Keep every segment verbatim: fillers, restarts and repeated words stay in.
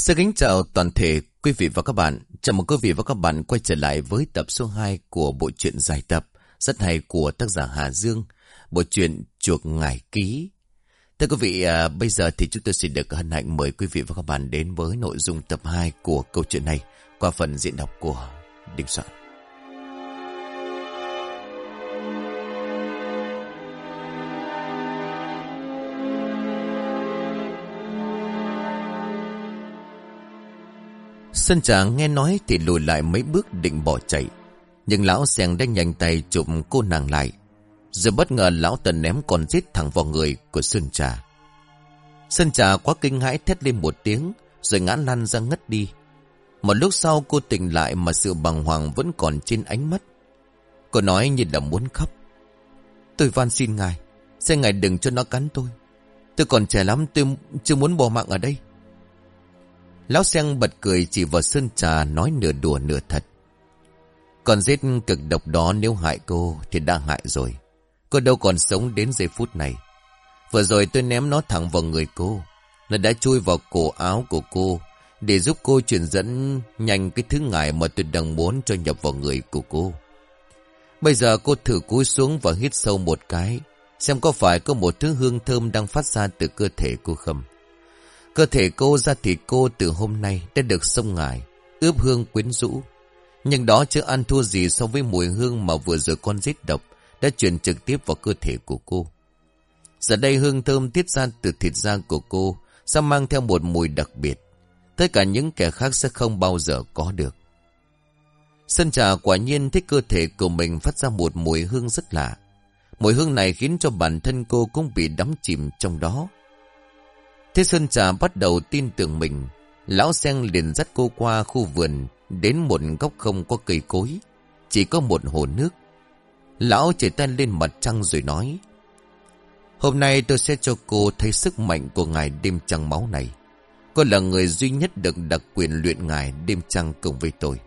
Xin kính chào toàn thể quý vị và các bạn. Chào mừng quý vị và các bạn quay trở lại với tập số hai của bộ truyện dài tập rất hay của tác giả Hà Dương, bộ truyện Chuộc Ngải Ký. Thưa quý vị, à, bây giờ thì chúng tôi xin được hân hạnh mời quý vị và các bạn đến với nội dung tập hai của câu chuyện này qua phần diễn đọc của Đình Soạn. Sơn Trà nghe nói thì lùi lại mấy bước định bỏ chạy, nhưng lão Seng đã nhanh tay chụp cô nàng lại, rồi bất ngờ lão ta ném con rết thẳng vào người của Sơn Trà. Sơn Trà quá kinh hãi thét lên một tiếng, rồi ngã lăn ra ngất đi. Một lúc sau cô tỉnh lại mà sự bàng hoàng vẫn còn trên ánh mắt. Cô nói như là muốn khóc: "Tôi van xin ngài, xin ngài đừng cho nó cắn tôi. Tôi còn trẻ lắm, tôi chưa muốn bỏ mạng ở đây." Lão Seng bật cười chỉ vào Sơn Trà, nói nửa đùa nửa thật: "Con rết cực độc đó nếu hại cô thì đã hại rồi. Cô đâu còn sống đến giây phút này. Vừa rồi tôi ném nó thẳng vào người cô. Nó đã chui vào cổ áo của cô để giúp cô truyền dẫn nhanh cái thứ ngải mà tôi đang muốn cho nhập vào người của cô. Bây giờ cô thử cúi xuống và hít sâu một cái, xem có phải có một thứ hương thơm đang phát ra từ cơ thể cô không. Cơ thể cô, da thịt cô từ hôm nay đã được xông ngải, ướp hương quyến rũ. Nhưng đó chưa ăn thua gì so với mùi hương mà vừa rồi con rết độc đã truyền trực tiếp vào cơ thể của cô. Giờ đây hương thơm tiết ra từ thịt da của cô sẽ mang theo một mùi đặc biệt, tất cả những kẻ khác sẽ không bao giờ có được." Sơn Trà quả nhiên thích cơ thể của mình phát ra một mùi hương rất lạ. Mùi hương này khiến cho bản thân cô cũng bị đắm chìm trong đó. Thế Sơn Trà bắt đầu tin tưởng mình. Lão Seng liền dắt cô qua khu vườn, đến một góc không có cây cối, chỉ có một hồ nước. Lão chỉ tay lên mặt trăng rồi nói: "Hôm nay tôi sẽ cho cô thấy sức mạnh của ngài đêm trăng máu này. Cô là người duy nhất được đặc quyền luyện ngài đêm trăng cùng với tôi."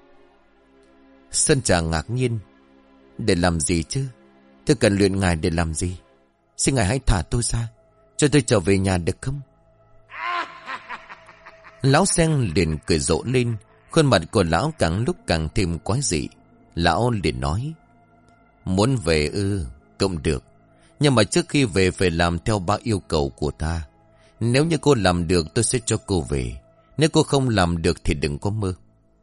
Sơn Trà ngạc nhiên: "Để làm gì chứ? Tôi cần luyện ngài để làm gì? Xin ngài hãy thả tôi ra, cho tôi trở về nhà được không?" Lão Seng liền cười rộ lên, khuôn mặt của lão càng lúc càng thêm quái dị. Lão liền nói: "Muốn về ư? Cũng được. Nhưng mà trước khi về phải làm theo ba yêu cầu của ta. Nếu như cô làm được tôi sẽ cho cô về. Nếu cô không làm được thì đừng có mơ."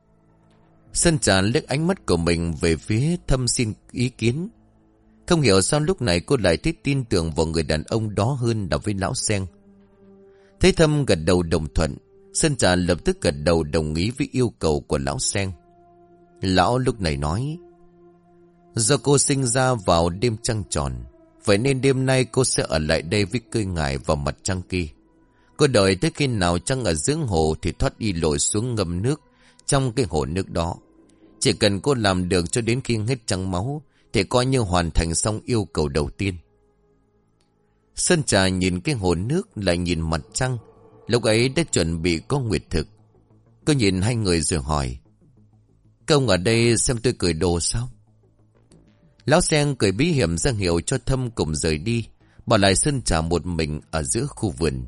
Sơn Trà liếc ánh mắt của mình về phía Thâm xin ý kiến. Không hiểu sao lúc này cô lại thích tin tưởng vào người đàn ông đó hơn là với lão Seng. Thấy Thâm gật đầu đồng thuận, Sơn Trà lập tức gật đầu đồng ý với yêu cầu của lão Seng. Lão lúc này nói: "Do cô sinh ra vào đêm trăng tròn, vậy nên đêm nay cô sẽ ở lại đây với cây ngải vào mặt trăng kia. Cô đợi tới khi nào trăng ở giữa hồ thì thoát y lội xuống ngâm nước trong cái hồ nước đó. Chỉ cần cô làm được cho đến khi hết trăng máu thì coi như hoàn thành xong yêu cầu đầu tiên." Sơn Trà nhìn cái hồ nước lại nhìn mặt trăng. Lúc ấy đã chuẩn bị có nguyệt thực. Cô nhìn hai người rồi hỏi: "Công ở đây xem tôi cởi đồ sao?" Lão Seng cười bí hiểm ra hiệu cho Thâm cùng rời đi, bỏ lại Sơn Trà một mình ở giữa khu vườn.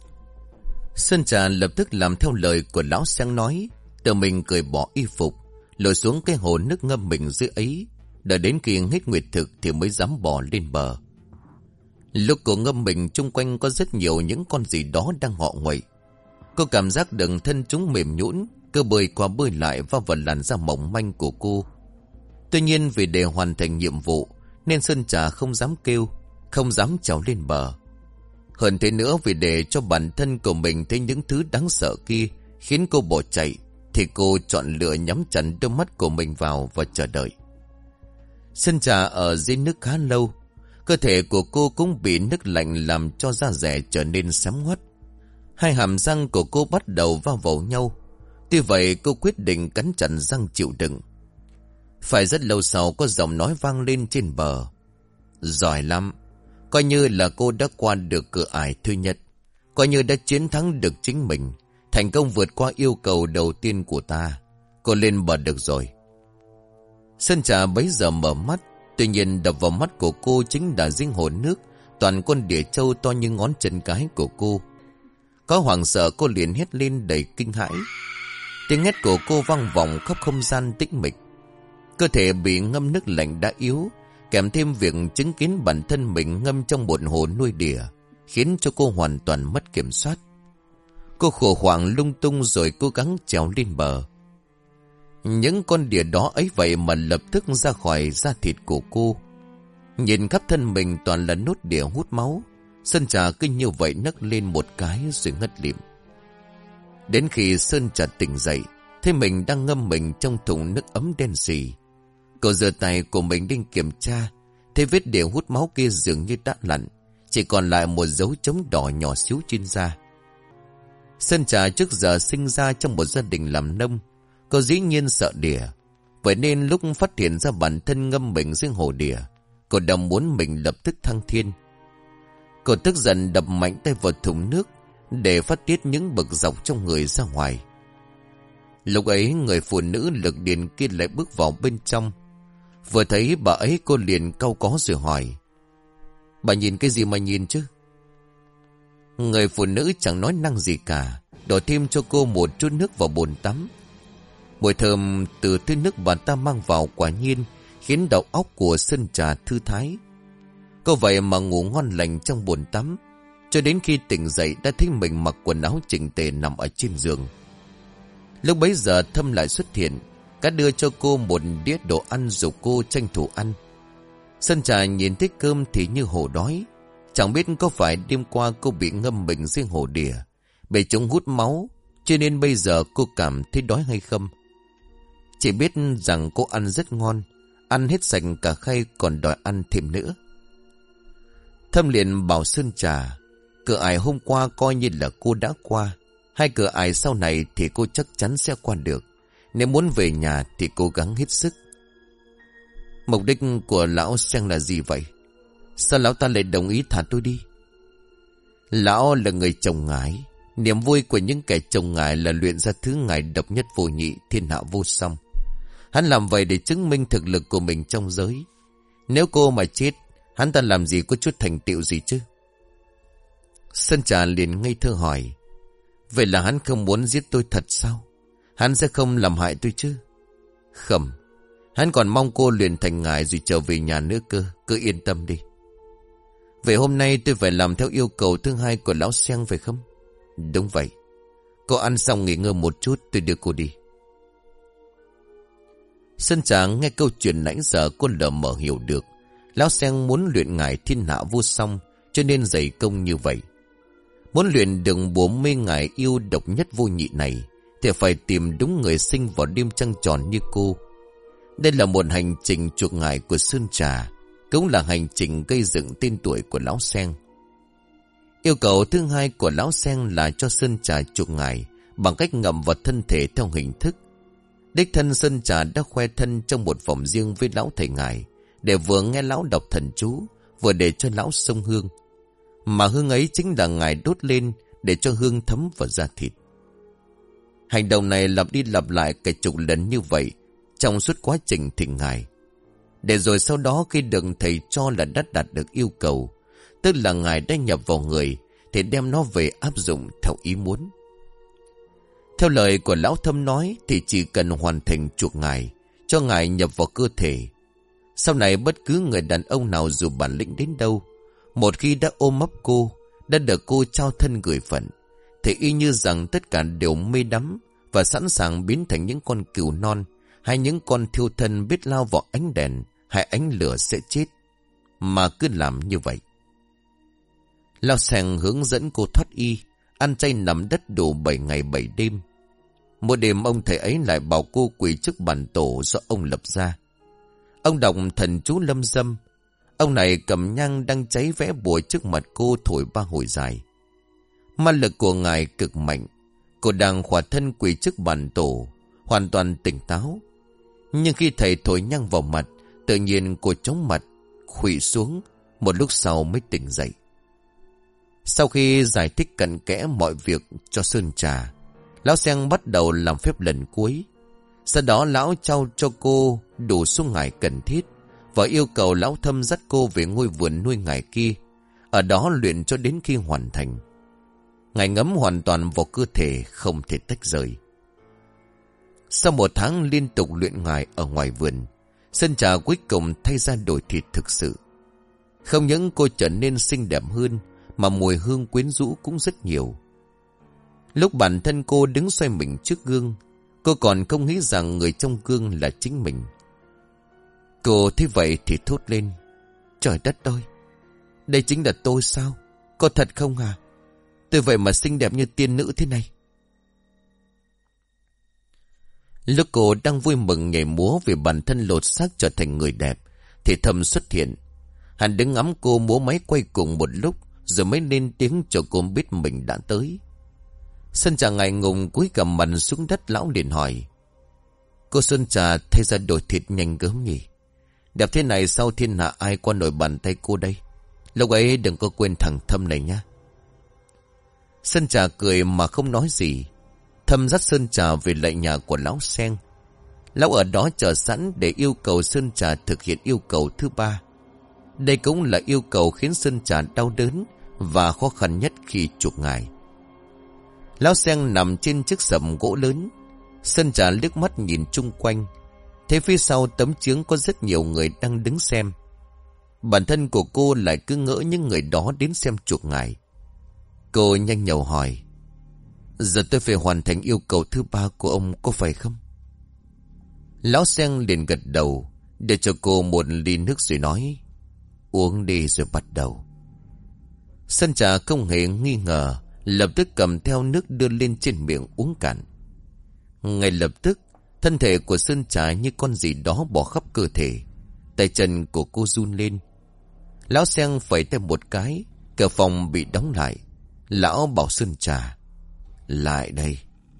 Sơn Trà lập tức làm theo lời của lão Seng nói, tự mình cởi bỏ y phục, lội xuống cái hồ nước ngâm mình dưới ấy, đợi đến khi hết nguyệt thực thì mới dám bỏ lên bờ. Lúc cô ngâm mình, chung quanh có rất nhiều những con gì đó đang ngọ nguậy. Cô cảm giác đường thân chúng mềm nhũn, cứ bơi qua bơi lại va vào làn da mỏng manh của cô. Tuy nhiên vì để hoàn thành nhiệm vụ nên Sơn Trà không dám kêu, không dám trèo lên bờ. Hơn thế nữa, vì để cho bản thân của mình thấy những thứ đáng sợ kia khiến cô bỏ chạy, thì cô chọn lựa nhắm chặt đôi mắt của mình vào và chờ đợi. Sơn Trà ở dưới nước khá lâu. Cơ thể của cô cũng bị nước lạnh làm cho da dẻ trở nên xám ngoắt. Hai hàm răng của cô bắt đầu va vào nhau. Tuy vậy cô quyết định cắn chặt răng chịu đựng. Phải rất lâu sau có giọng nói vang lên trên bờ: "Giỏi lắm. Coi như là cô đã qua được cửa ải thứ nhất. Coi như đã chiến thắng được chính mình, thành công vượt qua yêu cầu đầu tiên của ta. Cô lên bờ được rồi." Sơn Trà bấy giờ mở mắt. Tuy nhiên đập vào mắt của cô chính là dinh hồ nước, toàn con đỉa trâu to như ngón chân cái của cô. Có hoảng sợ cô liền hét lên đầy kinh hãi. Tiếng hét của cô vang vọng khắp không gian tĩnh mịch. Cơ thể bị ngâm nước lạnh đã yếu, kèm thêm việc chứng kiến bản thân mình ngâm trong một hồ nuôi đỉa, khiến cho cô hoàn toàn mất kiểm soát. Cô khổ hoảng lung tung rồi cố gắng trèo lên bờ. Những con đỉa đó ấy vậy mà lập tức ra khỏi da thịt của cô. Nhìn khắp thân mình toàn là nốt đỉa hút máu. Sơn Trà cứ như vậy nấc lên một cái rồi ngất lịm. Đến khi Sơn Trà tỉnh dậy, thấy mình đang ngâm mình trong thùng nước ấm đen sì. Cô giơ tay của mình đi kiểm tra, thấy vết đỉa hút máu kia dường như đã lặn, chỉ còn lại một dấu chấm đỏ nhỏ xíu trên da. Sơn Trà trước giờ sinh ra trong một gia đình làm nông, cô dĩ nhiên sợ đỉa. Vậy nên lúc phát hiện ra bản thân ngâm mình dưới hồ đỉa, cô đã muốn mình lập tức thăng thiên. Cô tức giận đập mạnh tay vào thùng nước để phát tiết những bực dọc trong người ra ngoài. Lúc ấy người phụ nữ lực điền kia lại bước vào bên trong. Vừa thấy bà ấy cô liền cau có rồi hỏi: "Bà nhìn cái gì mà nhìn chứ?" Người phụ nữ chẳng nói năng gì cả, đổ thêm cho cô một chút nước vào bồn tắm. Mùi thơm từ thứ nước bà ta mang vào quả nhiên khiến đầu óc của Sơn Trà thư thái. Cô vậy mà ngủ ngon lành trong bồn tắm, cho đến khi tỉnh dậy đã thấy mình mặc quần áo chỉnh tề nằm ở trên giường. Lúc bấy giờ Thâm lại xuất hiện, cả đưa cho cô một đĩa đồ ăn dục cô tranh thủ ăn. Sơn Trà nhìn thấy cơm thì như hổ đói. Chẳng biết có phải đêm qua cô bị ngâm mình dưới hồ đỉa, bị chúng hút máu, cho nên bây giờ cô cảm thấy đói hay không. Chỉ biết rằng cô ăn rất ngon, ăn hết sạch cả khay còn đòi ăn thêm nữa. Thâm liền bảo Sơn Trà, cửa ải hôm qua coi như là cô đã qua, hai cửa ải sau này thì cô chắc chắn sẽ qua được. Nếu muốn về nhà thì cố gắng hết sức. Mục đích của lão Seng là gì vậy? Sao lão ta lại đồng ý thả tôi đi? Lão là người chồng ngải. Niềm vui của những kẻ chồng ngải là luyện ra thứ ngải độc nhất vô nhị, thiên hạ vô song. Hắn làm vậy để chứng minh thực lực của mình trong giới. Nếu cô mà chết, hắn ta làm gì có chút thành tựu gì chứ? Sơn Trà liền ngây thơ hỏi: "Vậy là hắn không muốn giết tôi thật sao? Hắn sẽ không làm hại tôi chứ?" "Không, hắn còn mong cô luyện thành ngải rồi trở về nhà nữa cơ, cứ yên tâm đi." "Vậy hôm nay tôi phải làm theo yêu cầu thứ hai của lão Seng phải không?" "Đúng vậy. Cô ăn xong nghỉ ngơi một chút, tôi đưa cô đi." Sơn Trà nghe câu chuyện nãy giờ cô lờ mờ hiểu được. Lão Seng muốn luyện ngải thiên hạ vô song, cho nên dày công như vậy. Muốn luyện được bùa mê ngải yêu độc nhất vô nhị này thì phải tìm đúng người sinh vào đêm trăng tròn như cô. Đây là một hành trình chuộc ngải của Sơn Trà, cũng là hành trình gây dựng tên tuổi của lão Seng. Yêu cầu thứ hai của lão Seng là cho Sơn Trà chuộc ngải bằng cách ngậm vào thân thể theo hình thức. Đích thân Sơn Trà đã khoe thân trong một phòng riêng với lão thầy ngải, để vừa nghe lão đọc thần chú, vừa để cho lão xông hương. Mà hương ấy chính là ngải đốt lên để cho hương thấm vào da thịt. Hành động này lặp đi lặp lại cả chục lần như vậy trong suốt quá trình thỉnh ngải. Để rồi sau đó khi được thầy cho là đã đạt được yêu cầu, tức là ngải đã nhập vào người, thì đem nó về áp dụng theo ý muốn. Theo lời của lão Thâm nói thì chỉ cần hoàn thành chuộc ngải, cho ngải nhập vào cơ thể. Sau này bất cứ người đàn ông nào dù bản lĩnh đến đâu, một khi đã ôm ấp cô, đã được cô trao thân gửi phận, thì y như rằng tất cả đều mê đắm và sẵn sàng biến thành những con cừu non, hay những con thiêu thân biết lao vào ánh đèn hay ánh lửa sẽ chết. Mà cứ làm như vậy. Lão Seng hướng dẫn cô thoát y, ăn chay nằm đất đủ bảy ngày bảy đêm. Một đêm ông thầy ấy lại bảo cô quỳ trước bàn tổ do ông lập ra. Ông đọc thần chú lâm dâm. Ông này cầm nhang đang cháy vẽ bùa trước mặt cô thổi ba hồi dài. Ma lực của ngài cực mạnh. Cô đang khỏa thân quỳ trước bàn tổ, hoàn toàn tỉnh táo. Nhưng khi thầy thổi nhang vào mặt, tự nhiên cô chóng mặt, khuỵu xuống, một lúc sau mới tỉnh dậy. Sau khi giải thích cặn kẽ mọi việc cho Sơn Trà, lão Seng bắt đầu làm phép lần cuối. Sau đó lão trao cho cô đủ số ngải cần thiết và yêu cầu lão Thâm dắt cô về ngôi vườn nuôi ngải kia, ở đó luyện cho đến khi hoàn thành. Ngài ngấm hoàn toàn vào cơ thể, không thể tách rời. Sau một tháng liên tục luyện ngài ở ngoài vườn, Sơn Trà cuối cùng thay ra đổi thịt thực sự. Không những cô trở nên xinh đẹp hơn, mà mùi hương quyến rũ cũng rất nhiều. Lúc bản thân cô đứng xoay mình trước gương, cô còn không nghĩ rằng người trong gương là chính mình. Cô thấy vậy thì thốt lên: Trời đất ơi, đây chính là tôi sao? Có thật không à? Tôi vậy mà xinh đẹp như tiên nữ thế này. Lúc cô đang vui mừng nhảy múa vì bản thân lột xác trở thành người đẹp, thì Thâm xuất hiện. Hắn đứng ngắm cô múa máy quay cùng một lúc, rồi mới lên tiếng cho cô biết mình đã tới. Sơn Trà ngại ngùng cúi gằm mặt xuống đất. Lão liền hỏi: Cô Sơn Trà thay ra đổi thịt nhanh gớm nhỉ? Đẹp thế này sau thiên hạ ai qua nổi bàn tay cô đây? Lúc ấy đừng có quên thằng Thâm này nhá. Sơn Trà cười mà không nói gì. Thâm dắt Sơn Trà về lại nhà của lão Sen. Lão ở đó chờ sẵn để yêu cầu Sơn Trà thực hiện yêu cầu thứ ba. Đây cũng là yêu cầu khiến Sơn Trà đau đớn và khó khăn nhất khi chuộc ngài. Lão Sen nằm trên chiếc sầm gỗ lớn. Sơn Trà liếc mắt nhìn chung quanh, thấy phía sau tấm chướng có rất nhiều người đang đứng xem. Bản thân của cô lại cứ ngỡ những người đó đến xem chuộc ngài. Cô nhanh nhậu hỏi: Giờ tôi phải hoàn thành yêu cầu thứ ba của ông, có phải không? Lão Sen liền gật đầu, để cho cô một ly nước rồi nói: Uống đi rồi bắt đầu. Sơn Trà không hề nghi ngờ, lập tức cầm theo nước đưa lên trên miệng uống cạn. Ngay lập tức, thân thể của Sơn Trà như con gì đó bò khắp cơ thể. Tay chân của cô run lên. Lão Sen phẩy tay một cái, cửa phòng bị đóng lại. Lão bảo Sơn Trà: Lại đây.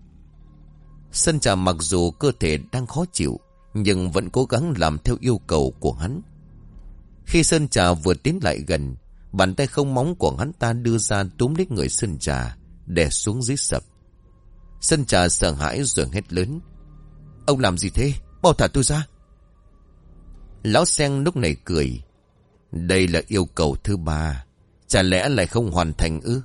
Sơn Trà mặc dù cơ thể đang khó chịu, nhưng vẫn cố gắng làm theo yêu cầu của hắn. Khi Sơn Trà vừa tiến lại gần, bàn tay không móng của hắn ta đưa ra túm lấy người Sơn Trà, đè xuống dưới sập. Sơn Trà sợ hãi rồi hét lớn: Ông làm gì thế? Mau thả tôi ra. Lão Sen lúc này cười: Đây là yêu cầu thứ ba, chả lẽ lại không hoàn thành ư?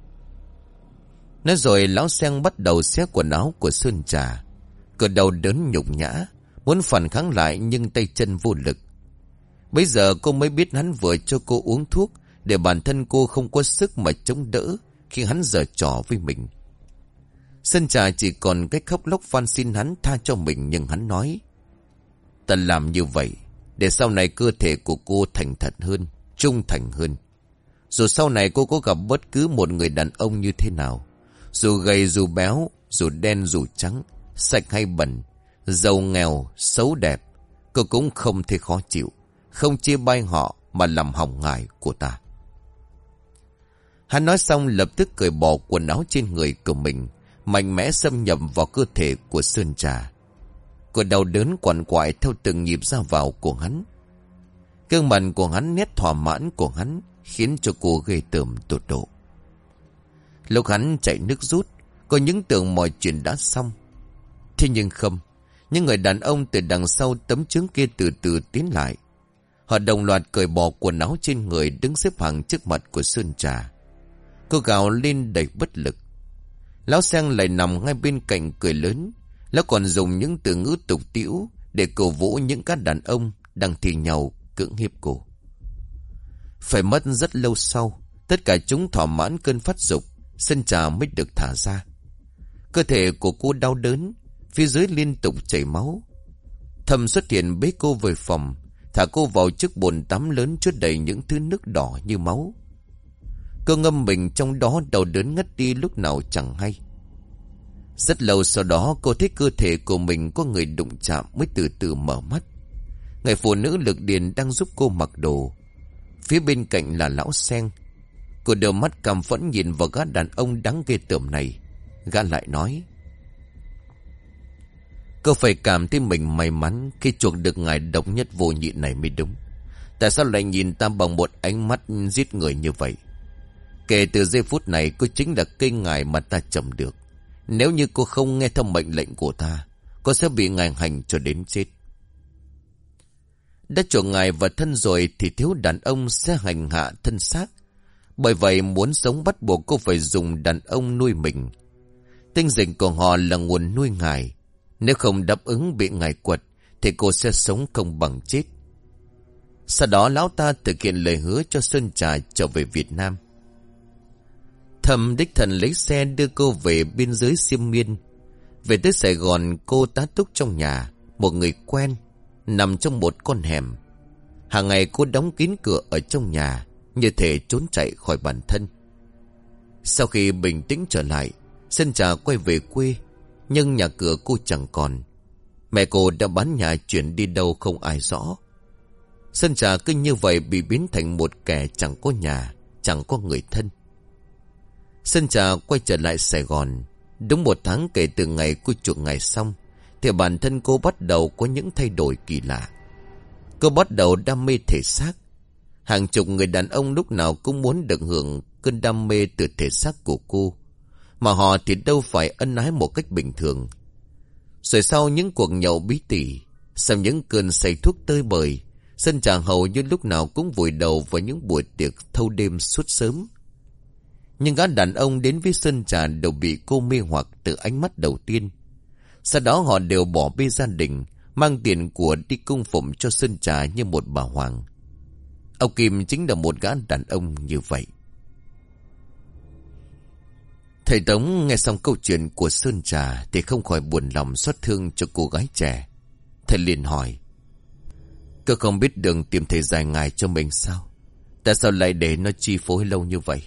Nói rồi lão Sen bắt đầu xé quần áo của Sơn Trà. Cờ đầu đớn nhục nhã, muốn phản kháng lại nhưng tay chân vô lực. Bây giờ cô mới biết hắn vừa cho cô uống thuốc để bản thân cô không có sức mà chống đỡ khi hắn giở trò với mình. Sơn Trà chỉ còn cách khóc lóc van xin hắn tha cho mình, nhưng hắn nói: Ta làm như vậy để sau này cơ thể của cô thành thật hơn, trung thành hơn. Dù sau này cô có gặp bất cứ một người đàn ông như thế nào, dù gầy dù béo, dù đen dù trắng, sạch hay bẩn, giàu nghèo, xấu đẹp, cô cũng không thể khó chịu, không chia bai họ mà làm hỏng ngài của ta. Hắn nói xong lập tức cởi bỏ quần áo trên người của mình, mạnh mẽ xâm nhập vào cơ thể của Sơn Trà. Cô đau đớn quằn quại theo từng nhịp ra vào của hắn. Gương mặt của hắn, nét thỏa mãn của hắn khiến cho cô ghê tởm tột độ. Lúc hắn chạy nước rút, có những tưởng mọi chuyện đã xong. Thế nhưng không, những người đàn ông từ đằng sau tấm chướng kia từ từ tiến lại. Họ đồng loạt cởi bỏ quần áo trên người, đứng xếp hàng trước mặt của Sơn Trà. Cô gào lên đầy bất lực. Lão Sen lại nằm ngay bên cạnh cười lớn. Lão còn dùng những từ ngữ tục tĩu để cổ vũ những các đàn ông đang thì nhau cưỡng hiếp cô. Phải mất rất lâu sau, tất cả chúng thỏa mãn cơn phát dục, Sơn Trà mới được thả ra. Cơ thể của cô đau đớn, phía dưới liên tục chảy máu. Thâm xuất hiện bế cô về phòng, thả cô vào chiếc bồn tắm lớn chứa đầy những thứ nước đỏ như máu. Cô ngâm mình trong đó, đau đớn ngất đi lúc nào chẳng hay. Rất lâu sau đó cô thấy cơ thể của mình có người đụng chạm mới từ từ mở mắt. Người phụ nữ lực điền đang giúp cô mặc đồ. Phía bên cạnh là lão Sen. Cô đưa mắt căm phẫn nhìn vào gã đàn ông đáng ghê tởm này. Gã lại nói: Cô phải cảm thấy mình may mắn khi chuộc được ngài độc nhất vô nhị này mới đúng. Tại sao lại nhìn ta bằng một ánh mắt giết người như vậy? Kể từ giây phút này, cô chính là cây ngài mà ta trồng được. Nếu như cô không nghe theo mệnh lệnh của ta, cô sẽ bị ngài hành cho đến chết. Đã chuộc ngài vào thân rồi thì thiếu đàn ông sẽ hành hạ thân xác. Bởi vậy muốn sống bắt buộc cô phải dùng đàn ông nuôi mình. Tinh dịch của họ là nguồn nuôi ngài. Nếu không đáp ứng bị ngài quật thì cô sẽ sống không bằng chết. Sau đó lão ta thực hiện lời hứa cho Sơn Trà trở về Việt Nam. Thầm đích thần lấy xe đưa cô về biên giới Xiêm Miên. Về tới Sài Gòn, cô tá túc trong nhà một người quen, nằm trong một con hẻm. Hàng ngày cô đóng kín cửa ở trong nhà, như thể trốn chạy khỏi bản thân. Sau khi bình tĩnh trở lại, Sơn Trà quay về quê, nhưng nhà cửa cô chẳng còn. Mẹ cô đã bán nhà chuyển đi đâu không ai rõ. Sơn Trà cứ như vậy bị biến thành một kẻ chẳng có nhà, chẳng có người thân. Sơn Trà quay trở lại Sài Gòn. Đúng một tháng kể từ ngày cô chuộc ngài xong, thì bản thân cô bắt đầu có những thay đổi kỳ lạ. Cô bắt đầu đam mê thể xác. Hàng chục người đàn ông lúc nào cũng muốn được hưởng cơn đam mê từ thể xác của cô, mà họ thì đâu phải ân ái một cách bình thường. Rồi sau những cuộc nhậu bí tỉ, sau những cơn say thuốc tơi bời, Sơn Trà hầu như lúc nào cũng vùi đầu vào những buổi tiệc thâu đêm suốt sớm. Nhưng gã đàn ông đến với Sơn Trà đều bị cô mê hoặc từ ánh mắt đầu tiên. Sau đó họ đều bỏ bê gia đình, mang tiền của đi cung phụng cho Sơn Trà như một bà hoàng. Ông Kim chính là một gã đàn ông như vậy. Thầy Tống nghe xong câu chuyện của Sơn Trà thì không khỏi buồn lòng xót thương cho cô gái trẻ. Thầy liền hỏi: "Cô không biết đường tìm thầy giải ngài cho mình sao? Tại sao lại để nó chi phối lâu như vậy?"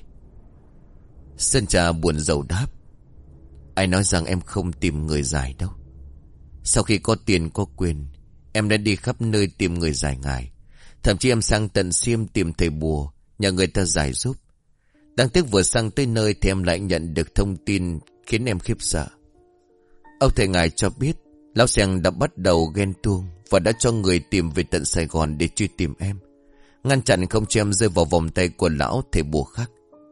Sơn Trà buồn rầu đáp: "Ai nói rằng em không tìm người giải đâu. Sau khi có tiền có quyền, em đã đi khắp nơi tìm người giải ngài. Thậm chí em sang tận Xiêm tìm thầy bùa, nhờ người ta giải giúp. Đáng tiếc vừa sang tới nơi thì em lại nhận được thông tin khiến em khiếp sợ. Ông thầy ngài cho biết lão Seng đã bắt đầu ghen tuông và đã cho người tìm về tận Sài Gòn để truy tìm em, ngăn chặn không cho em rơi vào vòng tay của lão thầy bùa khác."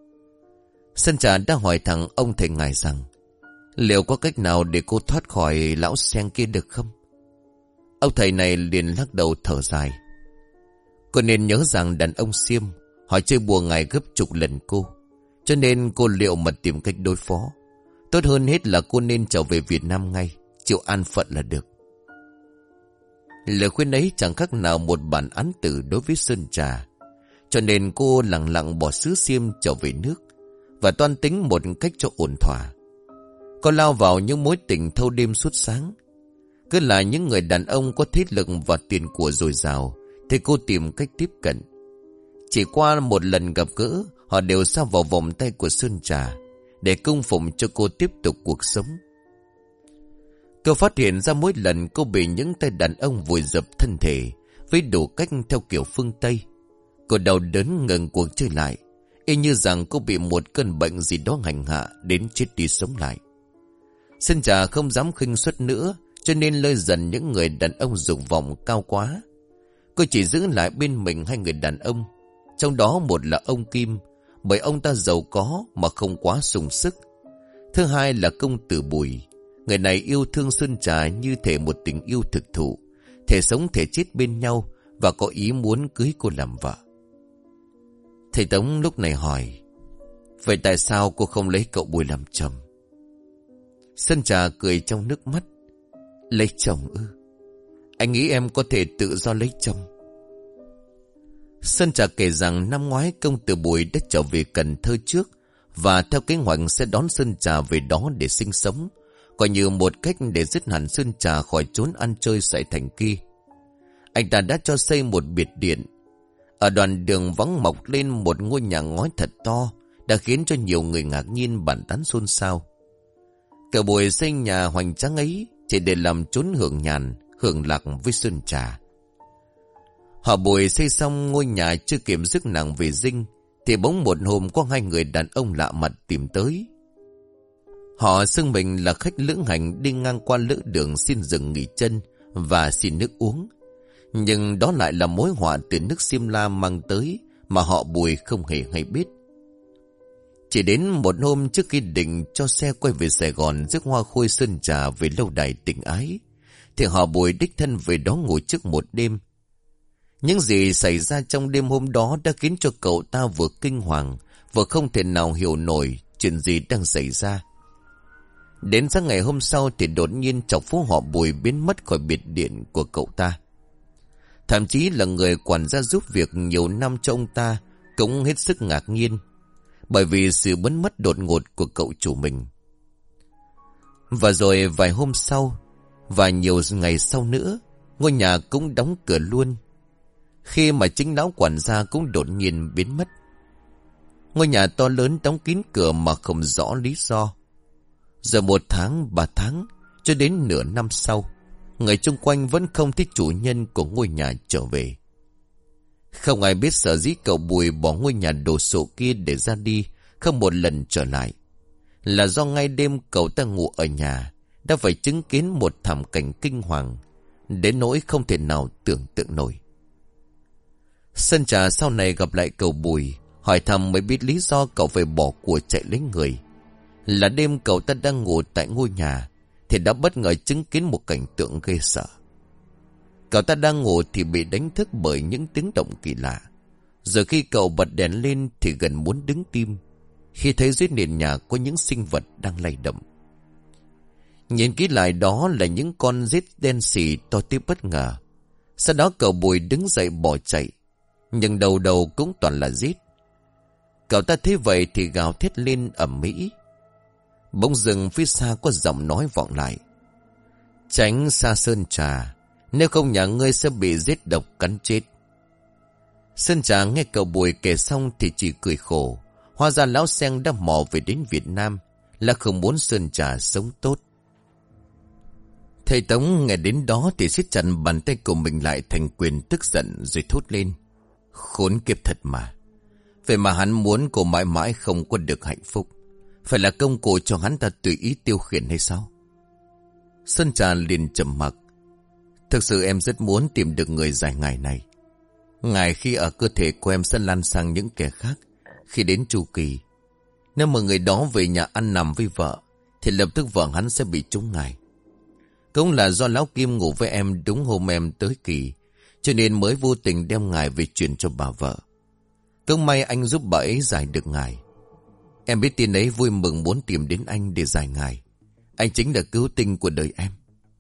Sơn Trà đã hỏi thẳng ông thầy ngài rằng liệu có cách nào để cô thoát khỏi lão Seng kia được không? Ông thầy này liền lắc đầu thở dài: "Cô nên nhớ rằng đàn ông Xiêm họ chơi bùa ngài gấp chục lần cô, cho nên cô liệu mà tìm cách đối phó. Tốt hơn hết là cô nên trở về Việt Nam ngay, chịu an phận là được." Lời khuyên ấy chẳng khác nào một bản án tử đối với Sơn Trà, cho nên cô lặng lặng bỏ xứ Xiêm trở về nước và toan tính một cách cho ổn thỏa. Cô lao vào những mối tình thâu đêm suốt sáng. Cứ là những người đàn ông có thế lực và tiền của dồi dào thì cô tìm cách tiếp cận. Chỉ qua một lần gặp gỡ, họ đều sa vào vòng tay của Sơn Trà để cung phụng cho cô tiếp tục cuộc sống. Cô phát hiện ra mỗi lần cô bị những tay đàn ông vùi dập thân thể với đủ cách theo kiểu phương Tây, cô đau đớn ngừng cuộc chơi lại, y như rằng cô bị một cơn bệnh gì đó hành hạ đến chết đi sống lại. Sơn Trà không dám khinh suất nữa, cho nên lơi dần những người đàn ông dục vọng cao quá. Cô chỉ giữ lại bên mình hai người đàn ông, trong đó một là ông Kim, bởi ông ta giàu có mà không quá sung sức. Thứ hai là công tử Bùi. Người này yêu thương Sơn Trà như thể một tình yêu thực thụ, thể sống thể chết bên nhau và có ý muốn cưới cô làm vợ. Thầy Tống lúc này hỏi: "Vậy tại sao cô không lấy cậu Bùi làm chồng?" Sơn Trà cười trong nước mắt: "Lấy chồng ư? Anh nghĩ em có thể tự do lấy chồng?" Sơn Trà kể rằng năm ngoái công tử Bùi đã trở về Cần Thơ trước và theo kế hoạch sẽ đón Sơn Trà về đó để sinh sống, coi như một cách để dứt hẳn Sơn Trà khỏi chốn ăn chơi sải thành kia. Anh ta đã cho xây một biệt điện. Ở đoạn đường vắng mọc lên một ngôi nhà ngói thật to, đã khiến cho nhiều người ngạc nhiên bàn tán xôn xao. Cậu Bùi xây nhà hoành tráng ấy chỉ để làm chốn hưởng nhàn, hưởng lạc với Sơn Trà. Họ Bùi xây xong ngôi nhà chưa kịp rước nàng về dinh, thì bỗng một hôm có hai người đàn ông lạ mặt tìm tới. Họ xưng mình là khách lữ hành đi ngang qua lữ đường xin dừng nghỉ chân và xin nước uống. Nhưng đó lại là mối họa từ nước Xiêm La mang tới mà họ Bùi không hề hay biết. Chỉ đến một hôm trước khi định cho xe quay về Sài Gòn rước hoa khôi Sơn Trà về lâu đài tình ái, thì họ Bùi đích thân về đó ngồi trước một đêm. Những gì xảy ra trong đêm hôm đó đã khiến cho cậu ta vừa kinh hoàng, vừa không thể nào hiểu nổi chuyện gì đang xảy ra. Đến sáng ngày hôm sau thì đột nhiên chọc phố họ Bùi biến mất khỏi biệt điện của cậu ta. Thậm chí là người quản gia giúp việc nhiều năm cho ông ta cũng hết sức ngạc nhiên, bởi vì sự biến mất đột ngột của cậu chủ mình. Và rồi vài hôm sau, và nhiều ngày sau nữa, ngôi nhà cũng đóng cửa luôn, khi mà chính lão quản gia cũng đột nhiên biến mất. Ngôi nhà to lớn đóng kín cửa mà không rõ lý do. Rồi một tháng, ba tháng, cho đến nửa năm sau, người chung quanh vẫn không thấy chủ nhân của ngôi nhà trở về. Không ai biết sở dĩ cậu Bùi bỏ ngôi nhà đồ sộ kia để ra đi, không một lần trở lại. Là do ngay đêm cậu ta ngủ ở nhà, đã phải chứng kiến một thảm cảnh kinh hoàng, đến nỗi không thể nào tưởng tượng nổi. Sơn Trà sau này gặp lại cậu Bùi, hỏi thăm mới biết lý do cậu phải bỏ của chạy lấy người. Là đêm cậu ta đang ngủ tại ngôi nhà, thì đã bất ngờ chứng kiến một cảnh tượng ghê sợ. Cậu ta đang ngủ thì bị đánh thức bởi những tiếng động kỳ lạ. Rồi khi cậu bật đèn lên thì gần muốn đứng tim, khi thấy dưới nền nhà có những sinh vật đang lay động. Nhìn kỹ lại đó là những con rết đen xì to tới bất ngờ. Sau đó cậu Bùi đứng dậy bỏ chạy, nhưng đầu đầu cũng toàn là rết. Cậu ta thấy vậy thì gào thét lên ầm ĩ. Bỗng dưng phía xa có giọng nói vọng lại: "Tránh xa Sơn Trà, nếu không nhà ngươi sẽ bị rết độc cắn chết." Sơn Trà nghe cậu Bùi kể xong thì chỉ cười khổ. Hóa ra lão Seng đã mò về đến Việt Nam là không muốn Sơn Trà sống tốt. Thầy Tống nghe đến đó thì siết chặt bàn tay của mình lại thành quyền, tức giận rồi thốt lên: "Khốn kiếp thật mà. Vậy mà hắn muốn cô mãi mãi không có được hạnh phúc, phải là công cụ cho hắn ta tùy ý tiêu khiển hay sao?" Sơn Trà liền trầm mặc. "Thực sự em rất muốn tìm được người giải ngài này. Ngài khi ở cơ thể của em sẽ lan sang những kẻ khác khi đến chu kỳ. Nếu mà người đó về nhà ăn nằm với vợ thì lập tức vợ hắn sẽ bị trúng ngài. Cũng là do lão Kim ngủ với em đúng hôm em tới kỳ, cho nên mới vô tình đem ngài về truyền cho bà vợ. Cũng may anh giúp bà ấy giải được ngài. Em biết tin ấy vui mừng muốn tìm đến anh để giải ngài. Anh chính là cứu tinh của đời em."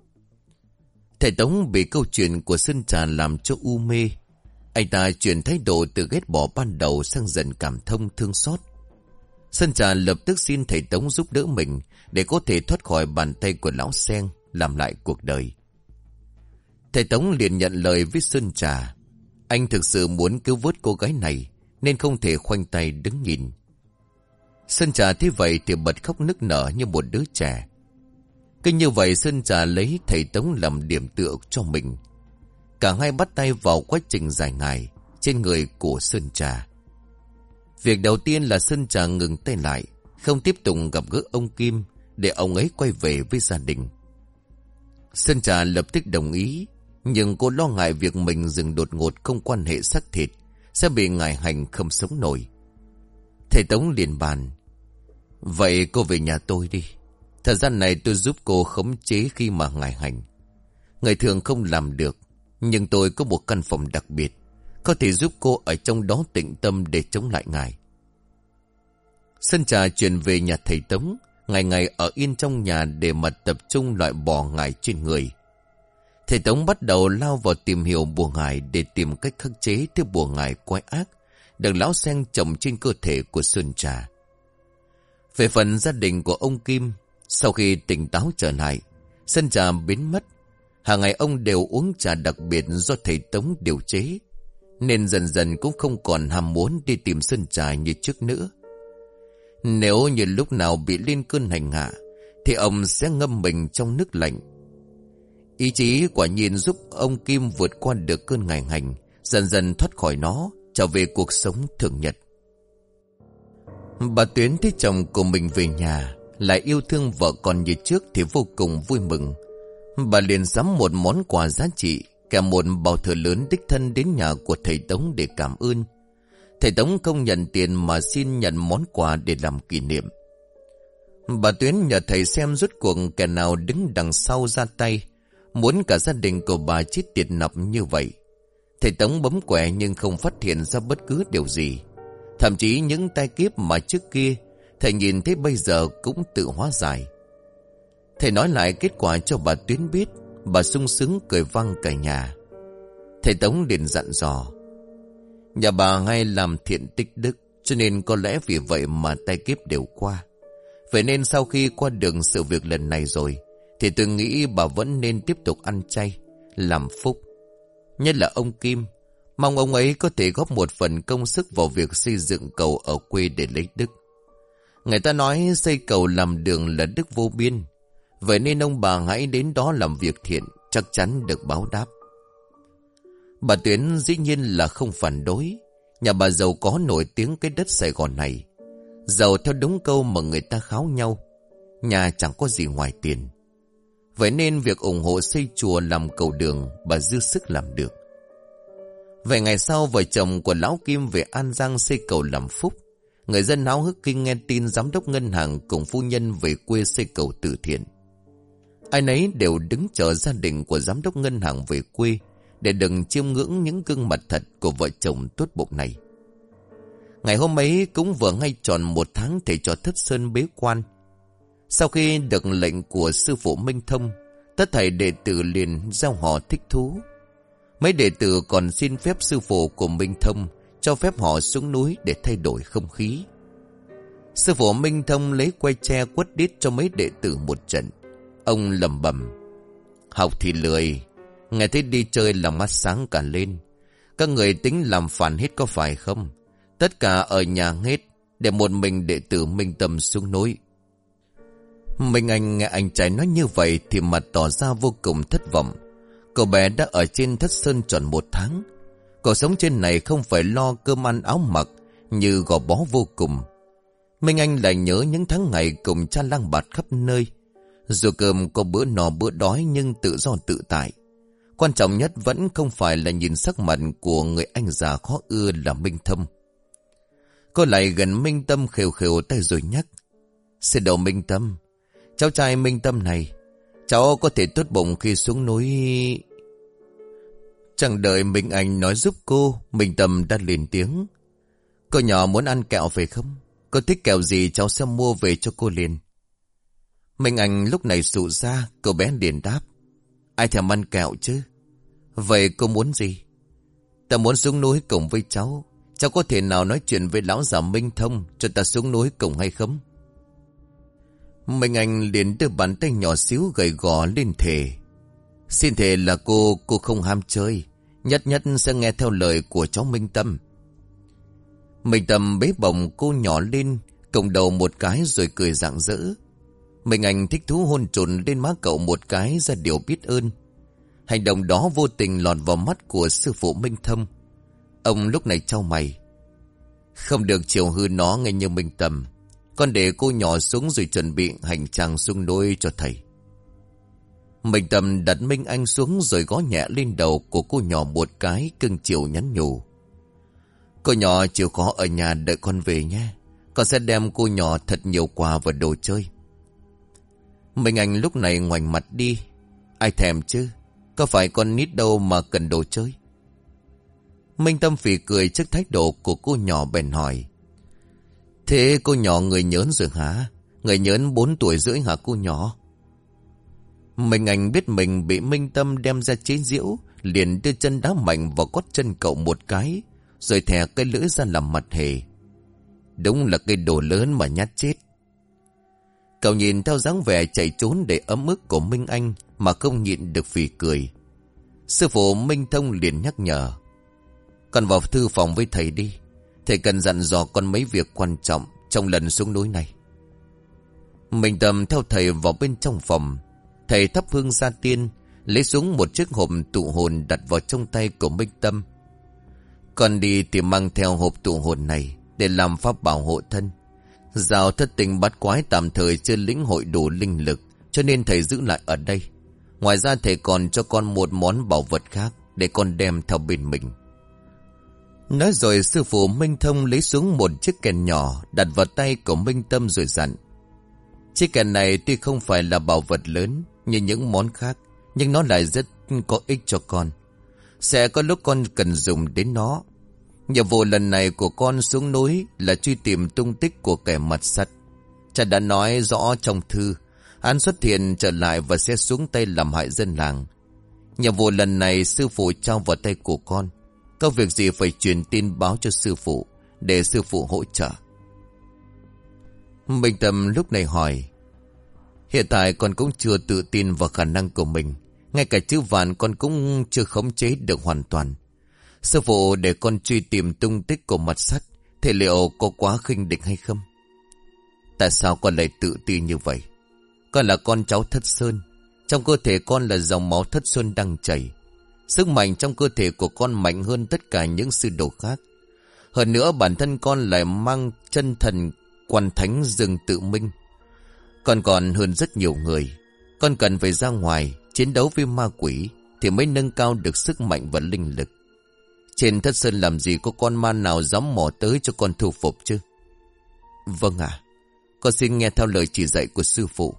Thầy Tống bị câu chuyện của Sơn Trà làm cho u mê. Anh ta chuyển thái độ từ ghét bỏ ban đầu sang dần cảm thông thương xót. Sơn Trà lập tức xin thầy Tống giúp đỡ mình để có thể thoát khỏi bàn tay của lão Seng, làm lại cuộc đời. Thầy Tống liền nhận lời với Sơn Trà. Anh thực sự muốn cứu vớt cô gái này nên không thể khoanh tay đứng nhìn. Sơn Trà thấy vậy thì bật khóc nức nở như một đứa trẻ. Cứ như vậy Sơn Trà lấy thầy Tống làm điểm tựa cho mình. Cả hai bắt tay vào quá trình giải ngài trên người của Sơn Trà. Việc đầu tiên là Sơn Trà ngừng tay lại, không tiếp tục gặp gỡ ông Kim, để ông ấy quay về với gia đình. Sơn Trà lập tức đồng ý, nhưng cô lo ngại việc mình dừng đột ngột không quan hệ xác thịt sẽ bị ngài hành không sống nổi. Thầy Tống liền bàn: "Vậy cô về nhà tôi đi. Thời gian này tôi giúp cô khống chế khi mà ngài hành. Người thường không làm được, nhưng tôi có một căn phòng đặc biệt, có thể giúp cô ở trong đó tĩnh tâm để chống lại ngài." Sơn Trà chuyển về nhà thầy Tống, ngày ngày ở yên trong nhà để mà tập trung loại bỏ ngài trên người. Thầy Tống bắt đầu lao vào tìm hiểu bùa ngài để tìm cách khắc chế thứ bùa ngài quái ác được lão Seng trồng trên cơ thể của Sơn Trà. Về phần gia đình của ông Kim, sau khi tỉnh táo trở lại, Sơn Trà biến mất. Hàng ngày ông đều uống trà đặc biệt do thầy Tống điều chế, nên dần dần cũng không còn ham muốn đi tìm Sơn Trà như trước nữa. Nếu như lúc nào bị lên cơn hành hạ thì ông sẽ ngâm mình trong nước lạnh. Ý chí quả nhiên giúp ông Kim vượt qua được cơn ngài hành, dần dần thoát khỏi nó, trở về cuộc sống thường nhật. Bà Tuyến thấy chồng của mình về nhà, lại yêu thương vợ con như trước thì vô cùng vui mừng. Bà liền sắm một món quà giá trị, kèm một bao thờ lớn đích thân đến nhà của thầy Tống để cảm ơn. Thầy Tống không nhận tiền mà xin nhận món quà để làm kỷ niệm. Bà Tuyến nhờ thầy xem rốt cuộc kẻ nào đứng đằng sau ra tay, muốn cả gia đình của bà chết tiệt nọc như vậy. Thầy Tống bấm quẻ nhưng không phát hiện ra bất cứ điều gì. Thậm chí những tai kiếp mà trước kia thầy nhìn thấy bây giờ cũng tự hóa giải. Thầy nói lại kết quả cho bà Tuyến biết. Bà sung sướng cười vang cả nhà. Thầy Tống liền dặn dò: nhà bà hay làm thiện tích đức, cho nên có lẽ vì vậy mà tai kiếp đều qua. Vậy nên sau khi qua được sự việc lần này rồi, thì tôi nghĩ bà vẫn nên tiếp tục ăn chay, làm phúc. Nhất là ông Kim, mong ông ấy có thể góp một phần công sức vào việc xây dựng cầu ở quê để lấy đức. Người ta nói xây cầu làm đường là đức vô biên. Vậy nên ông bà hãy đến đó làm việc thiện, chắc chắn được báo đáp. Bà Tuyến dĩ nhiên là không phản đối. Nhà bà giàu có nổi tiếng cái đất Sài Gòn này. Giàu theo đúng câu mà người ta kháo nhau. Nhà chẳng có gì ngoài tiền. Vậy nên việc ủng hộ xây chùa làm cầu đường, bà dư sức làm được. Vài ngày sau, vợ chồng của Lão Kim về An Giang xây cầu làm phúc. Người dân háo hức khi nghe tin giám đốc ngân hàng cùng phu nhân về quê xây cầu từ thiện. Ai nấy đều đứng chờ gia đình của giám đốc ngân hàng về quê, để đừng chiêm ngưỡng những gương mặt thật của vợ chồng tốt bụng này. Ngày hôm ấy cũng vừa ngay tròn một tháng thầy trò Thất Sơn bế quan. Sau khi được lệnh của sư phụ Minh Thông, tất thảy đệ tử liền reo hò thích thú. Mấy đệ tử còn xin phép sư phụ của Minh Thông cho phép họ xuống núi để thay đổi không khí. Sư phụ Minh Thông lấy que tre quất đít cho mấy đệ tử một trận. Ông lẩm bẩm: học thì lười, nghe thấy đi chơi là mắt sáng cả lên. Các người tính làm phản hết có phải không? Tất cả ở nhà hết, để một mình đệ tử Minh Tâm xuống núi. Minh Anh nghe anh trai nói như vậy thì mặt tỏ ra vô cùng thất vọng. Cậu bé đã ở trên Thất Sơn tròn một tháng. Cuộc sống trên này không phải lo cơm ăn áo mặc, như gò bó vô cùng. Minh Anh lại nhớ những tháng ngày cùng cha lang bạt khắp nơi. Dù cơm có bữa no bữa đói nhưng tự do tự tại. Quan trọng nhất vẫn không phải là nhìn sắc mặt của người anh già khó ưa là Minh Tâm. Cô lại gần Minh Tâm khều khều tay rồi nhắc: xin đầu Minh Tâm, cháu trai Minh Tâm này, cháu có thể tốt bụng khi xuống núi. Chẳng đợi Minh Anh nói giúp cô, Minh Tâm đã lên tiếng: cô nhỏ muốn ăn kẹo phải không? Cô thích kẹo gì cháu sẽ mua về cho cô liền. Minh Anh lúc này sụ ra, cô bé liền đáp: ai thèm ăn kẹo chứ? Vậy cô muốn gì? Ta muốn xuống núi cùng với cháu. Cháu có thể nào nói chuyện với lão già Minh Thông cho ta xuống núi cùng hay không? Minh Anh liền đưa bàn tay nhỏ xíu gầy gò lên thề: xin thề là cô, cô không ham chơi, nhất nhất sẽ nghe theo lời của cháu Minh Tâm. Minh Tâm bế bồng cô nhỏ lên, cổng đầu một cái rồi cười rạng rỡ. Minh Anh thích thú hôn trồn lên má cậu một cái ra điều biết ơn. Hành động đó vô tình lọt vào mắt của sư phụ Minh Thông. Ông lúc này chau mày: không được chiều hư nó nghe như Minh Tâm. Con để cô nhỏ xuống rồi chuẩn bị hành trang xuống núi cho thầy. Minh Tâm đặt Minh Anh xuống rồi gõ nhẹ lên đầu của cô nhỏ một cái, cưng chiều nhắn nhủ: cô nhỏ chịu khó ở nhà đợi con về nhé. Con sẽ đem cô nhỏ thật nhiều quà và đồ chơi. Minh Anh lúc này ngoảnh mặt đi: ai thèm chứ, có phải con nít đâu mà cần đồ chơi. Minh Tâm phì cười trước thái độ của cô nhỏ bèn hỏi: thế cô nhỏ người nhớn rồi hả? Người nhớn bốn tuổi rưỡi hả cô nhỏ? Minh Anh biết mình bị Minh Tâm đem ra chế giễu, liền đưa chân đá mạnh vào gót chân cậu một cái, rồi thè cái lưỡi ra làm mặt hề. Đúng là cái đồ lớn mà nhát chết. Cậu nhìn theo dáng vẻ chạy trốn để ấm ức của Minh Anh mà không nhịn được phì cười. Sư phụ Minh Thông liền nhắc nhở: con vào thư phòng với thầy đi. Thầy cần dặn dò con mấy việc quan trọng trong lần xuống núi này. Minh Tâm theo thầy vào bên trong phòng. Thầy thắp hương gia tiên, lấy xuống một chiếc hộp tụ hồn đặt vào trong tay của Minh Tâm. Con đi thì mang theo hộp tụ hồn này để làm pháp bảo hộ thân. Dạo thất tình bát quái tạm thời chưa lĩnh hội đủ linh lực, cho nên thầy giữ lại ở đây. Ngoài ra thầy còn cho con một món bảo vật khác để con đem theo bên mình. Nói rồi sư phụ Minh Thông lấy xuống một chiếc kèn nhỏ đặt vào tay của Minh Tâm rồi dặn: chiếc kèn này tuy không phải là bảo vật lớn như những món khác, nhưng nó lại rất có ích cho con. Sẽ có lúc con cần dùng đến nó. Nhiệm vụ lần này của con xuống núi là truy tìm tung tích của kẻ mặt sắt. Cha đã nói rõ trong thư, hắn xuất hiện trở lại và sẽ xuống tay làm hại dân làng. Nhiệm vụ lần này sư phụ trao vào tay của con. Có việc gì phải truyền tin báo cho sư phụ, để sư phụ hỗ trợ. Minh Tâm lúc này hỏi, hiện tại con cũng chưa tự tin vào khả năng của mình. Ngay cả chữ vạn con cũng chưa khống chế được hoàn toàn. Sư phụ để con truy tìm tung tích của mặt sắt, thì liệu có quá khinh địch hay không? Tại sao con lại tự tin như vậy? Con là con cháu Thất Sơn. Trong cơ thể con là dòng máu Thất Sơn đang chảy. Sức mạnh trong cơ thể của con mạnh hơn tất cả những sư đồ khác. Hơn nữa bản thân con lại mang chân thần quan thánh rừng tự minh. Con còn hơn rất nhiều người. Con cần phải ra ngoài chiến đấu với ma quỷ thì mới nâng cao được sức mạnh và linh lực. Trên Thất Sơn làm gì có con ma nào dám mò tới cho con thu phục chứ? Vâng ạ, con xin nghe theo lời chỉ dạy của sư phụ.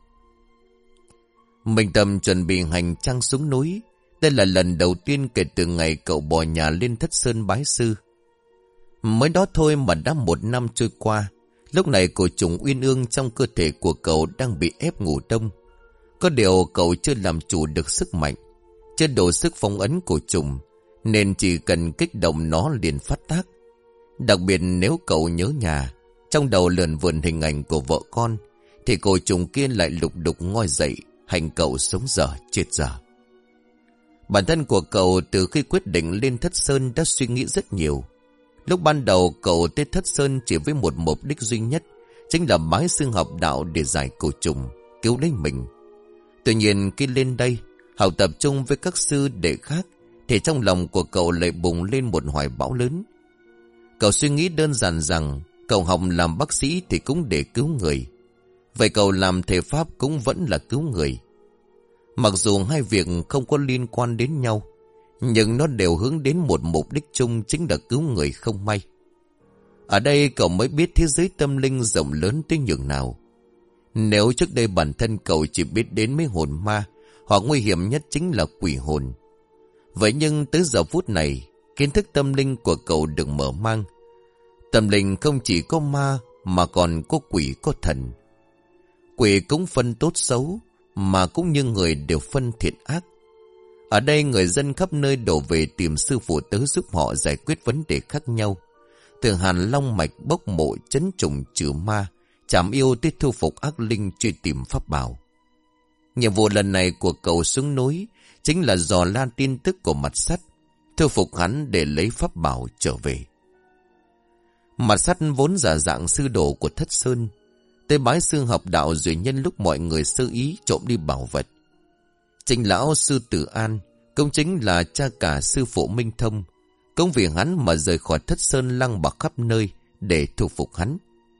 Minh Tâm chuẩn bị hành trang xuống núi. Đây là lần đầu tiên kể từ ngày cậu bỏ nhà lên Thất Sơn bái sư. Mới đó thôi mà đã một năm trôi qua. Lúc này cổ trùng uyên ương trong cơ thể của cậu đang bị ép ngủ đông. Có điều cậu chưa làm chủ được sức mạnh, chưa đủ sức phong ấn cổ trùng, nên chỉ cần kích động nó liền phát tác. Đặc biệt nếu cậu nhớ nhà, trong đầu lượn vườn hình ảnh của vợ con, thì cổ trùng kia lại lục đục ngoi dậy, hành cậu sống dở chết dở. Bản thân của cậu từ khi quyết định lên Thất Sơn đã suy nghĩ rất nhiều. Lúc ban đầu cậu tới Thất Sơn chỉ với một mục đích duy nhất, chính là bái sư học đạo để giải cổ trùng, cứu lấy mình. Tuy nhiên khi lên đây, học tập chung với các sư đệ khác, thì trong lòng của cậu lại bùng lên một hoài bão lớn. Cậu suy nghĩ đơn giản rằng, cậu học làm bác sĩ thì cũng để cứu người. Vậy cậu làm thầy Pháp cũng vẫn là cứu người. Mặc dù hai việc không có liên quan đến nhau, nhưng nó đều hướng đến một mục đích chung, chính là cứu người không may. Ở đây cậu mới biết thế giới tâm linh rộng lớn tới nhường nào. Nếu trước đây bản thân cậu chỉ biết đến mấy hồn ma, hoặc nguy hiểm nhất chính là quỷ hồn. Vậy nhưng tới giờ phút này, kiến thức tâm linh của cậu được mở mang. Tâm linh không chỉ có ma, mà còn có quỷ có thần. Quỷ cũng phân tốt xấu, mà cũng như người đều phân thiện ác. Ở đây người dân khắp nơi đổ về tìm sư phụ tới giúp họ giải quyết vấn đề khác nhau. Từ hàn long mạch bốc mộ chấn trùng trừ ma, chảm yêu tới thu phục ác linh truy tìm pháp bảo. Nhiệm vụ lần này của cậu xuống núi chính là dò la tin tức của mặt sắt, thu phục hắn để lấy pháp bảo trở về. Mặt sắt vốn giả dạng sư đồ của Thất Sơn, tới bái sư học đạo rồi nhân lúc mọi người sơ ý trộm đi bảo vật. Trình lão sư Tử An cũng chính là cha cả sư phụ Minh Thông, cũng vì hắn mà rời khỏi Thất Sơn lăng bạc khắp nơi để thu phục hắn.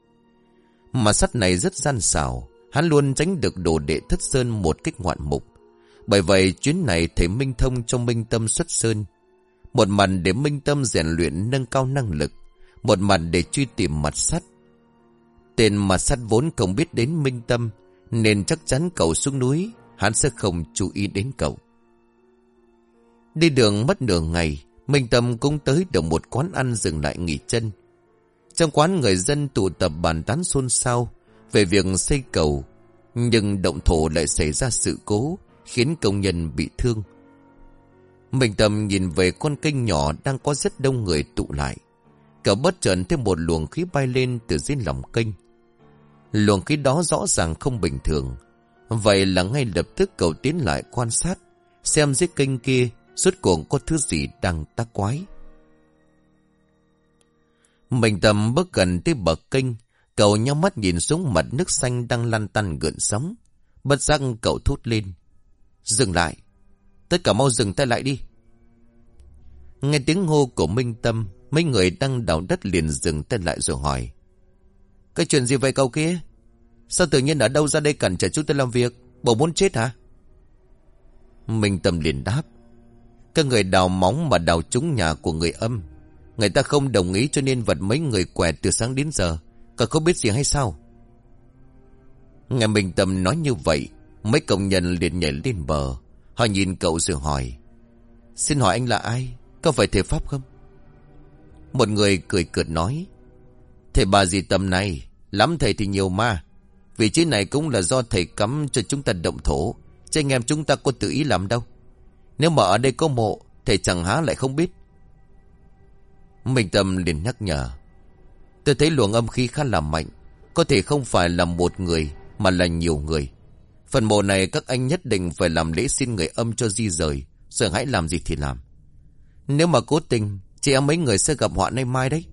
Mà sắt này rất gian xảo, hắn luôn tránh được đồ đệ Thất Sơn một cách ngoạn mục. Bởi vậy chuyến này thầy Minh Thông cho Minh Tâm xuất sơn, một mặt để Minh Tâm rèn luyện nâng cao năng lực, một mặt để truy tìm mặt sắt. Tên mặt sắt vốn không biết đến Minh Tâm, nên chắc chắn cậu xuống núi hắn sẽ không chú ý đến cậu. Đi đường mất nửa ngày, Minh Tâm cũng tới được một quán ăn dừng lại nghỉ chân. Trong quán người dân tụ tập bàn tán xôn xao về việc xây cầu, nhưng động thổ lại xảy ra sự cố khiến công nhân bị thương. Minh Tâm nhìn về con kênh nhỏ đang có rất đông người tụ lại. Cậu bất chợt thêm một luồng khí bay lên từ dưới lòng kênh. Luồng khí đó rõ ràng không bình thường. Vậy là ngay lập tức cậu tiến lại quan sát, xem dưới kênh kia rốt cuộc có thứ gì đang tác quái. Minh Tâm bước gần tới bờ kênh, cậu nhắm mắt nhìn xuống mặt nước xanh đang lăn tăn gợn sóng. Bất giác cậu thốt lên: "Dừng lại! Tất cả mau dừng tay lại đi!" Nghe tiếng hô của Minh Tâm, mấy người đang đào đất liền dừng tay lại rồi hỏi: "Cái chuyện gì vậy cậu kia? Sao tự nhiên ở đâu ra đây cản trở chúng tôi làm việc? Bộ muốn chết hả?" Minh Tâm liền đáp: "Các người đào móng mà đào trúng nhà của người âm. Người ta không đồng ý cho nên vật mấy người quẻ từ sáng đến giờ. Cậu không biết gì hay sao?" Nghe Minh Tâm nói như vậy, mấy công nhân liền nhảy lên bờ. Họ nhìn cậu rồi hỏi: "Xin hỏi anh là ai? Có phải thầy Pháp không?" Một người cười cợt nói: Thầy bà gì tầm này, lắm thầy thì nhiều ma. Vị trí này cũng là do thầy cắm cho chúng ta động thổ, chứ anh em chúng ta có tự ý làm đâu. Nếu mà ở đây có mộ, thầy chẳng há lại không biết. Minh Tâm liền nhắc nhở: Tôi thấy luồng âm khí khá là mạnh, có thể không phải là một người mà là nhiều người. Phần mộ này các anh nhất định phải làm lễ xin người âm cho di rời, rồi hãy làm gì thì làm. Nếu mà cố tình, chị em mấy người sẽ gặp họa nay mai đấy.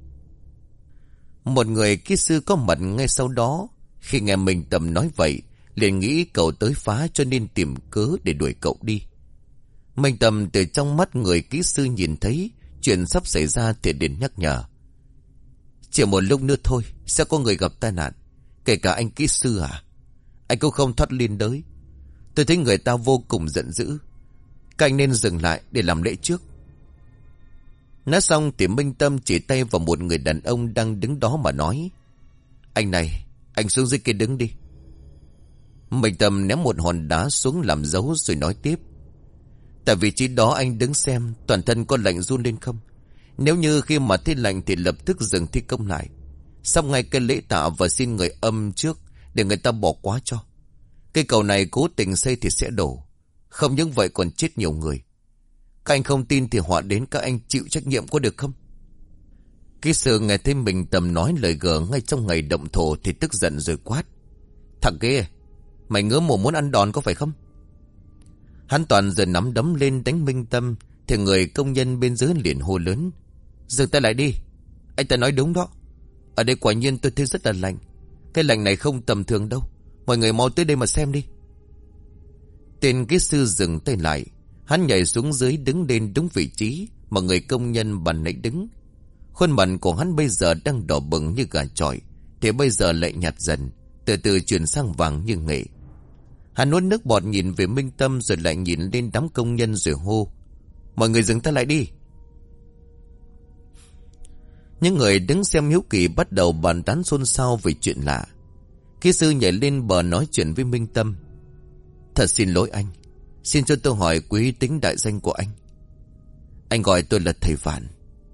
Một người kỹ sư có mặt ngay sau đó, khi nghe Minh Tâm nói vậy, liền nghĩ cậu tới phá cho nên tìm cớ để đuổi cậu đi. Minh Tâm từ trong mắt người kỹ sư nhìn thấy chuyện sắp xảy ra thì đến nhắc nhở: Chỉ một lúc nữa thôi sẽ có người gặp tai nạn, kể cả anh kỹ sư à. Anh cũng không thoát liên đới. Tôi thấy người ta vô cùng giận dữ, các anh nên dừng lại để làm lễ trước. Nói xong thì Minh Tâm chỉ tay vào một người đàn ông đang đứng đó mà nói: Anh này, anh xuống dưới kia đứng đi. Minh Tâm ném một hòn đá xuống làm dấu rồi nói tiếp: Tại vị trí đó anh đứng xem toàn thân có lạnh run lên không? Nếu như khi mà thấy lạnh thì lập tức dừng thi công lại, xong ngay cái lễ tạ và xin người âm trước để người ta bỏ qua cho. Cây cầu này cố tình xây thì sẽ đổ, không những vậy còn chết nhiều người. Các anh không tin thì họa đến các anh chịu trách nhiệm có được không? Kỹ sư nghe thấy Minh Tâm nói lời gờ ngay trong ngày động thổ thì tức giận rồi quát: Thằng kia, mày ngứa mồm muốn ăn đòn có phải không? Hắn toàn giờ nắm đấm lên đánh Minh Tâm, thì người công nhân bên dưới liền hô lớn: Dừng tay lại đi, anh ta nói đúng đó. Ở đây quả nhiên tôi thấy rất là lạnh. Cái lạnh này không tầm thường đâu, mọi người mau tới đây mà xem đi. Tên kỹ sư dừng tay lại, hắn nhảy xuống dưới đứng lên đúng vị trí mà người công nhân bàn nãy đứng. Khuôn mặt của hắn bây giờ đang đỏ bừng như gà chọi, thì bây giờ lại nhạt dần, từ từ chuyển sang vàng như nghệ. Hắn nuốt nước bọt nhìn về Minh Tâm rồi lại nhìn lên đám công nhân rồi hô: Mọi người dừng tay lại đi. Những người đứng xem hiếu kỳ bắt đầu bàn tán xôn xao về chuyện lạ. Kỹ sư nhảy lên bờ nói chuyện với Minh Tâm: Thật xin lỗi anh, xin cho tôi hỏi quý tính đại danh của anh. Anh gọi tôi là thầy Vạn.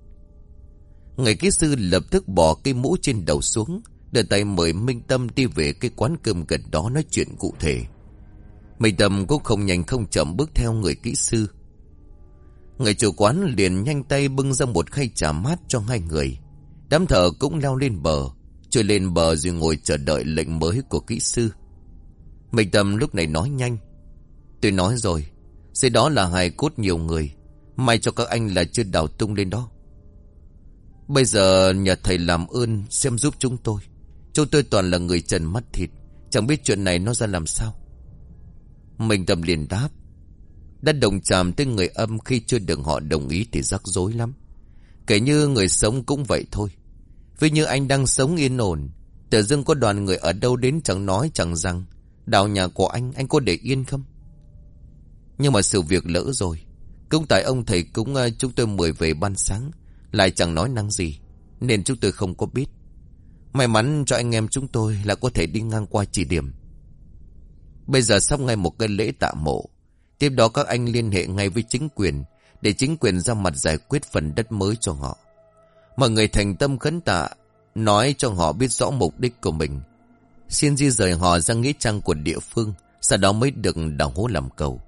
Người kỹ sư lập tức bỏ cây mũ trên đầu xuống, đưa tay mời Minh Tâm đi về cái quán cơm gần đó nói chuyện cụ thể. Minh Tâm cũng không nhanh không chậm bước theo người kỹ sư. Người chủ quán liền nhanh tay bưng ra một khay trà mát cho hai người. Đám thợ cũng leo lên bờ, trôi lên bờ rồi ngồi chờ đợi lệnh mới của kỹ sư. Minh Tâm lúc này nói nhanh: Tôi nói rồi, dưới đó là hài cốt nhiều người, may cho các anh là chưa đào tung lên đó. Bây giờ nhờ thầy làm ơn xem giúp chúng tôi. Chúng tôi toàn là người trần mắt thịt, chẳng biết chuyện này nó ra làm sao. Minh Tâm liền đáp: Đã đồng chạm tới người âm khi chưa được họ đồng ý thì rắc rối lắm. Kể như người sống cũng vậy thôi. Vì như anh đang sống yên ổn, tự dưng có đoàn người ở đâu đến chẳng nói chẳng rằng đào nhà của anh, anh có để yên không? Nhưng mà sự việc lỡ rồi. Cũng tại ông thầy cúng chúng tôi mời về ban sáng lại chẳng nói năng gì, nên chúng tôi không có biết. May mắn cho anh em chúng tôi là có thể đi ngang qua chỉ điểm. Bây giờ xong ngay một cái lễ tạ mộ, tiếp đó các anh liên hệ ngay với chính quyền để chính quyền ra mặt giải quyết phần đất mới cho họ. Mọi người thành tâm khấn tạ, nói cho họ biết rõ mục đích của mình, xin di rời họ ra nghĩa trang của địa phương, sau đó mới được đào hố làm cầu.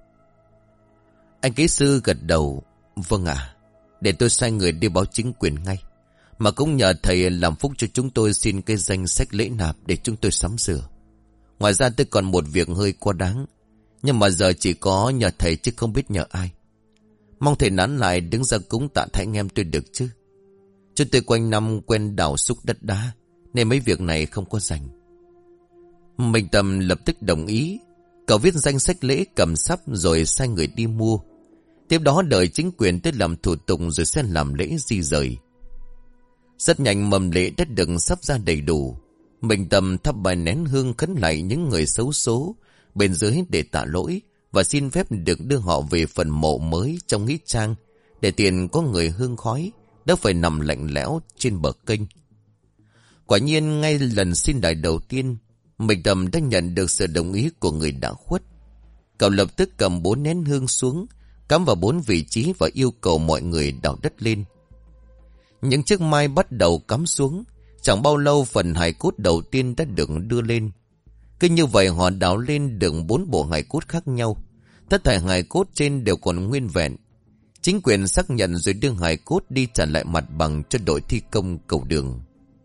Anh kỹ sư gật đầu: Vâng ạ, để tôi sai người đi báo chính quyền ngay. Mà cũng nhờ thầy làm phúc cho chúng tôi xin cái danh sách lễ nạp để chúng tôi sắm sửa. Ngoài ra tôi còn một việc hơi quá đáng, nhưng mà giờ chỉ có nhờ thầy chứ không biết nhờ ai. Mong thầy nán lại đứng ra cúng tạ thay anh em tôi được chứ. Chúng tôi quanh năm quen đào xúc đất đá, nên mấy việc này không có rảnh. Minh Tâm lập tức đồng ý. Cậu viết danh sách lễ cầm sắp rồi sai người đi mua. Tiếp đó đợi chính quyền tới làm thủ tục rồi sẽ làm lễ di rời. Rất nhanh mầm lễ đã được sắp ra đầy đủ. Minh Tâm thắp bài nén hương khấn lạy những người xấu số bên dưới để tạ lỗi và xin phép được đưa họ về phần mộ mới trong nghĩa trang, để tiền có người hương khói đỡ phải nằm lạnh lẽo trên bờ kênh. Quả nhiên ngay lần xin đài đầu tiên, Minh Tâm đã nhận được sự đồng ý của người đã khuất. Cậu lập tức cầm bốn nén hương xuống, cắm vào bốn vị trí và yêu cầu mọi người đào đất lên. Những chiếc mai bắt đầu cắm xuống. Chẳng bao lâu phần hài cốt đầu tiên đã được đưa lên. Cứ như vậy họ đào lên được bốn bộ hài cốt khác nhau. Tất thảy hài cốt trên đều còn nguyên vẹn. Chính quyền xác nhận rồi đưa hài cốt đi trả lại mặt bằng cho đội thi công cầu đường.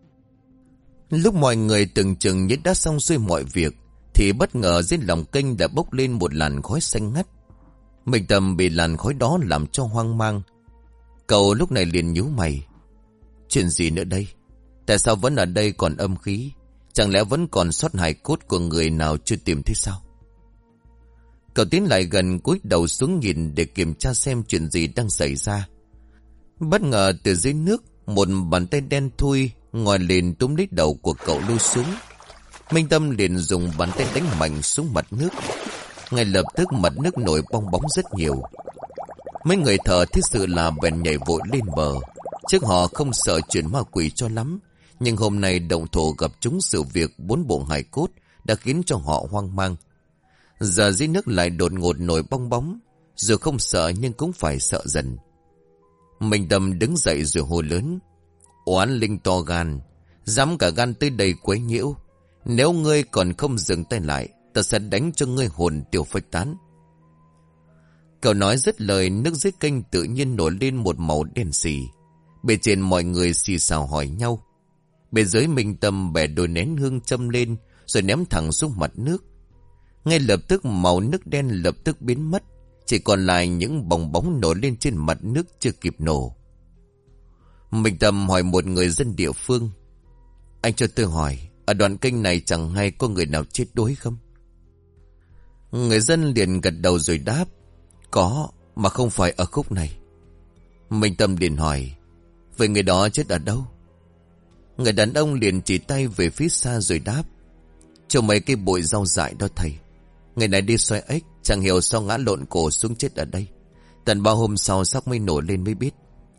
Lúc mọi người tưởng chừng như đã xong xuôi mọi việc, thì bất ngờ dưới lòng kênh đã bốc lên một làn khói xanh ngắt. Minh Tâm bị làn khói đó làm cho hoang mang. Cậu lúc này liền nhíu mày. Chuyện gì nữa đây? Tại sao vẫn ở đây còn âm khí? Chẳng lẽ vẫn còn sót hài cốt của người nào chưa tìm thấy sao? Cậu tiến lại gần, cúi đầu xuống nhìn để kiểm tra xem chuyện gì đang xảy ra. Bất ngờ từ dưới nước, một bàn tay đen thui ngoi lên túm lấy đầu của cậu lôi xuống. Minh Tâm liền dùng bàn tay đánh mạnh xuống mặt nước. Ngay lập tức mặt nước nổi bong bóng rất nhiều. Mấy người thợ thấy sự là bèn nhảy vội lên bờ. Trước họ không sợ chuyện ma quỷ cho lắm, nhưng hôm nay động thổ gặp chúng sự việc bốn bộ hài cốt đã khiến cho họ hoang mang. Giờ dưới nước lại đột ngột nổi bong bóng, dù không sợ nhưng cũng phải sợ dần. Minh Tâm đứng dậy rồi hô lớn. Oán linh to gan, dám cả gan tới đây quấy nhiễu. Nếu ngươi còn không dừng tay lại, ta sẽ đánh cho ngươi hồn tiêu phách tán. Cậu nói dứt lời, nước dưới kênh tự nhiên nổi lên một màu đen xì. Bề trên mọi người xì xào hỏi nhau. Bề dưới Minh Tâm bẻ đôi nén hương châm lên rồi ném thẳng xuống mặt nước. Ngay lập tức màu nước đen lập tức biến mất, chỉ còn lại những bong bóng nổi lên trên mặt nước chưa kịp nổ. Minh Tâm hỏi một người dân địa phương. Anh cho tôi hỏi, ở đoạn kênh này chẳng hay có người nào chết đuối không? Người dân liền gật đầu rồi đáp. Có, mà không phải ở khúc này. Minh Tâm liền hỏi. Vậy người đó chết ở đâu? Người đàn ông liền chỉ tay về phía xa rồi đáp. Chỗ mấy cái bụi rau dại đó thầy. Người này đi xoay ếch, chẳng hiểu sao ngã lộn cổ xuống chết ở đây. Tận bao hôm sau sắc mới nổi lên mới biết.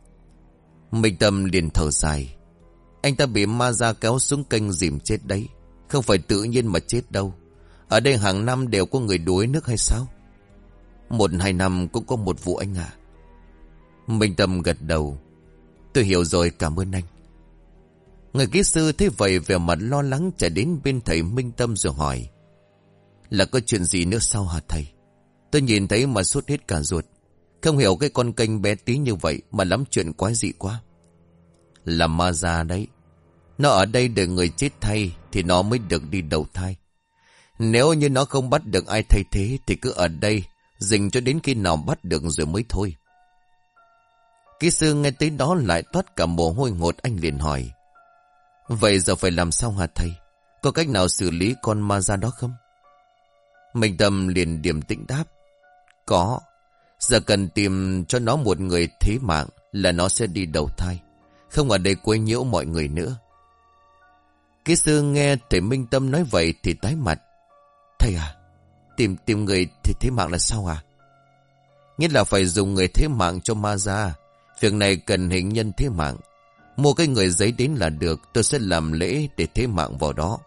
Minh Tâm liền thở dài. Anh ta bị ma da kéo xuống kênh dìm chết đấy. Không phải tự nhiên mà chết đâu. Ở đây hàng năm đều có người đuối nước hay sao? Một hai năm cũng có một vụ anh ạ. Minh Tâm gật đầu. Tôi hiểu rồi, cảm ơn anh. Người kỹ sư thấy vậy vẻ mặt lo lắng chạy đến bên thầy Minh Tâm rồi hỏi. Là có chuyện gì nữa sao hả thầy? Tôi nhìn thấy mà sốt hết cả ruột. Không hiểu cái con kênh bé tí như vậy mà lắm chuyện quái dị quá. Là ma già đấy. Nó ở đây để người chết thay thì nó mới được đi đầu thai. Nếu như nó không bắt được ai thay thế thì cứ ở đây dình cho đến khi nào bắt được rồi mới thôi. Kỹ sư nghe tới đó lại toát cả mồ hôi hột, anh liền hỏi. Vậy giờ phải làm sao hả thầy? Có cách nào xử lý con ma già đó không? Minh Tâm liền điềm tĩnh đáp. Có. Giờ cần tìm cho nó một người thế mạng là nó sẽ đi đầu thai. Không ở đây quấy nhiễu mọi người nữa. Kỹ sư nghe thầy Minh Tâm nói vậy thì tái mặt. Thầy à, tìm tìm người thì thế mạng là sao à? Nghĩa là phải dùng người thế mạng cho ma già. Việc này cần hình nhân thế mạng. Mua cái người giấy đến là được. Tôi sẽ làm lễ để thế mạng vào đó.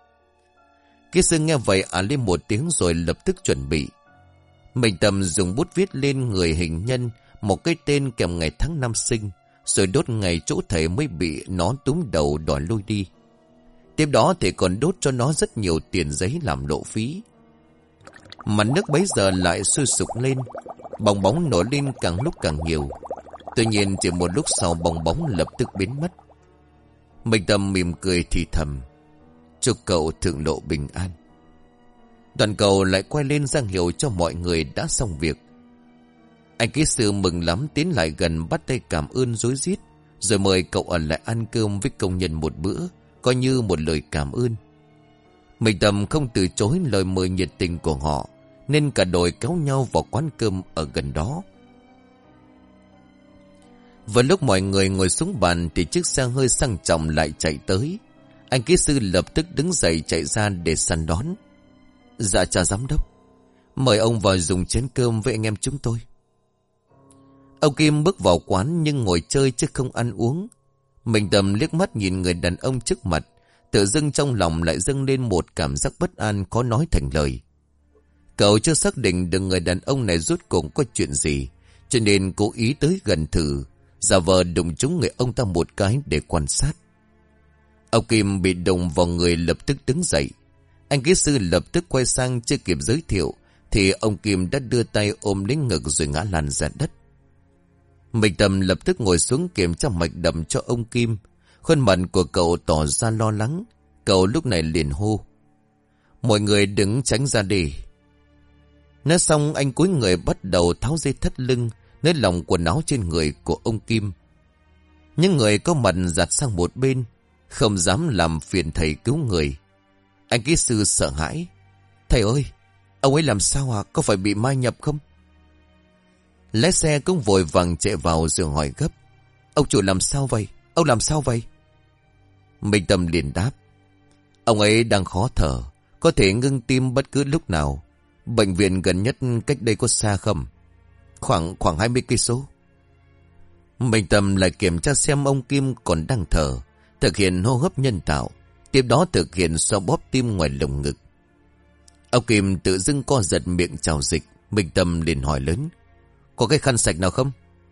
Kỹ sư nghe vậy à lên một tiếng rồi lập tức chuẩn bị. Minh Tâm dùng bút viết lên người hình nhân một cái tên kèm ngày tháng năm sinh, rồi đốt ngày chỗ thầy mới bị nó túm đầu đòi lui đi. Tiếp đó thầy còn đốt cho nó rất nhiều tiền giấy làm lộ phí. Mặt nước bấy giờ lại sôi sục lên, bong bóng nổi lên càng lúc càng nhiều. Tuy nhiên chỉ một lúc sau bong bóng lập tức biến mất. Minh Tâm mỉm cười thì thầm. Chúc cậu thượng lộ bình an. Đoàn cầu lại quay lên ra hiệu cho mọi người đã xong việc. Anh kỹ sư mừng lắm tiến lại gần bắt tay cảm ơn rối rít, rồi mời cậu ở lại ăn cơm với công nhân một bữa, coi như một lời cảm ơn. Minh Tâm không từ chối lời mời nhiệt tình của họ, nên cả đội kéo nhau vào quán cơm ở gần đó. Vào lúc mọi người ngồi xuống bàn thì chiếc xe hơi sang trọng lại chạy tới. Anh kỹ sư lập tức đứng dậy chạy ra để săn đón. Dạ chào giám đốc, mời ông vào dùng chén cơm với anh em chúng tôi. Ông Kim bước vào quán nhưng ngồi chơi chứ không ăn uống. Minh Tâm liếc mắt nhìn người đàn ông trước mặt, tự dưng trong lòng lại dâng lên một cảm giác bất an khó nói thành lời. Cậu chưa xác định được người đàn ông này rốt cuộc có chuyện gì, cho nên cố ý tới gần thử, giả vờ đụng trúng người ông ta một cái để quan sát. Ông Kim bị đụng vào người lập tức đứng dậy. Anh kỹ sư lập tức quay sang, chưa kịp giới thiệu thì ông Kim đã đưa tay ôm lấy ngực rồi ngã lăn ra đất. Minh Tâm lập tức ngồi xuống kiểm tra mạch đập cho ông Kim. Khuôn mặt của cậu tỏ ra lo lắng. Cậu lúc này liền hô: mọi người đứng tránh ra đi. Nói xong anh cúi người bắt đầu tháo dây thắt lưng, nới lỏng quần áo trên người của ông Kim. Những người có mặt giặt sang một bên, không dám làm phiền thầy cứu người. Anh kỹ sư sợ hãi: thầy ơi, ông ấy làm sao à? Có phải bị ma nhập không? Lái xe cũng vội vàng chạy vào rồi hỏi gấp: ông chủ làm sao vậy? Ông làm sao vậy? Minh Tâm liền đáp: ông ấy đang khó thở, có thể ngưng tim bất cứ lúc nào. Bệnh viện gần nhất cách đây có xa không? Khoảng khoảng hai mươi cây số. Minh Tâm lại kiểm tra xem ông Kim còn đang thở, thực hiện hô hấp nhân tạo, tiếp đó thực hiện xoa bóp tim ngoài lồng ngực. Ông Kim tự dưng co giật miệng trào dịch. Minh Tâm liền hỏi lớn: có cái khăn sạch nào không?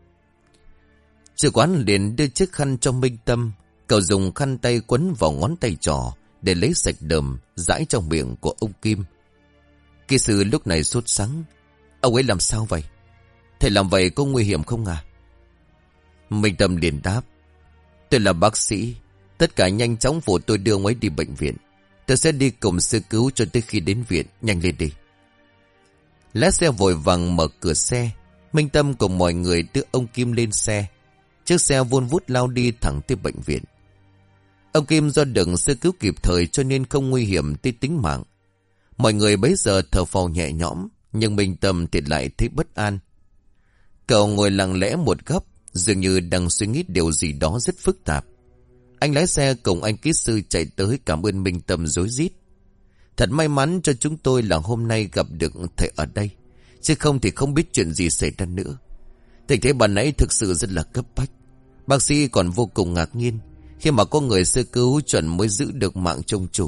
Chủ quán liền đưa chiếc khăn cho Minh Tâm. Cậu dùng khăn tay quấn vào ngón tay trỏ để lấy sạch đờm rãi trong miệng của ông Kim. Kỹ sư lúc này sốt sắng: ông ấy làm sao vậy? Thầy làm vậy có nguy hiểm không à? Minh Tâm liền đáp: tôi là bác sĩ, tất cả nhanh chóng phụ tôi đưa ông ấy đi bệnh viện. Tôi sẽ đi cùng sơ cứu cho tới khi đến viện. Nhanh lên đi. Lái xe vội vàng mở cửa xe. Minh Tâm cùng mọi người đưa ông Kim lên xe. Chiếc xe vun vút lao đi thẳng tới bệnh viện. Ông Kim do được sơ cứu kịp thời cho nên không nguy hiểm tới tính mạng. Mọi người bấy giờ thở phào nhẹ nhõm, nhưng Minh Tâm thì lại thấy bất an. Cậu ngồi lặng lẽ một góc, dường như đang suy nghĩ điều gì đó rất phức tạp. Anh lái xe cùng anh kỹ sư chạy tới cảm ơn Minh Tâm rối rít: thật may mắn cho chúng tôi là hôm nay gặp được thầy ở đây, chứ không thì không biết chuyện gì xảy ra nữa. Tình thế bà nãy thực sự rất là cấp bách. Bác sĩ còn vô cùng ngạc nhiên khi mà có người sơ cứu chuẩn mới giữ được mạng trong chủ.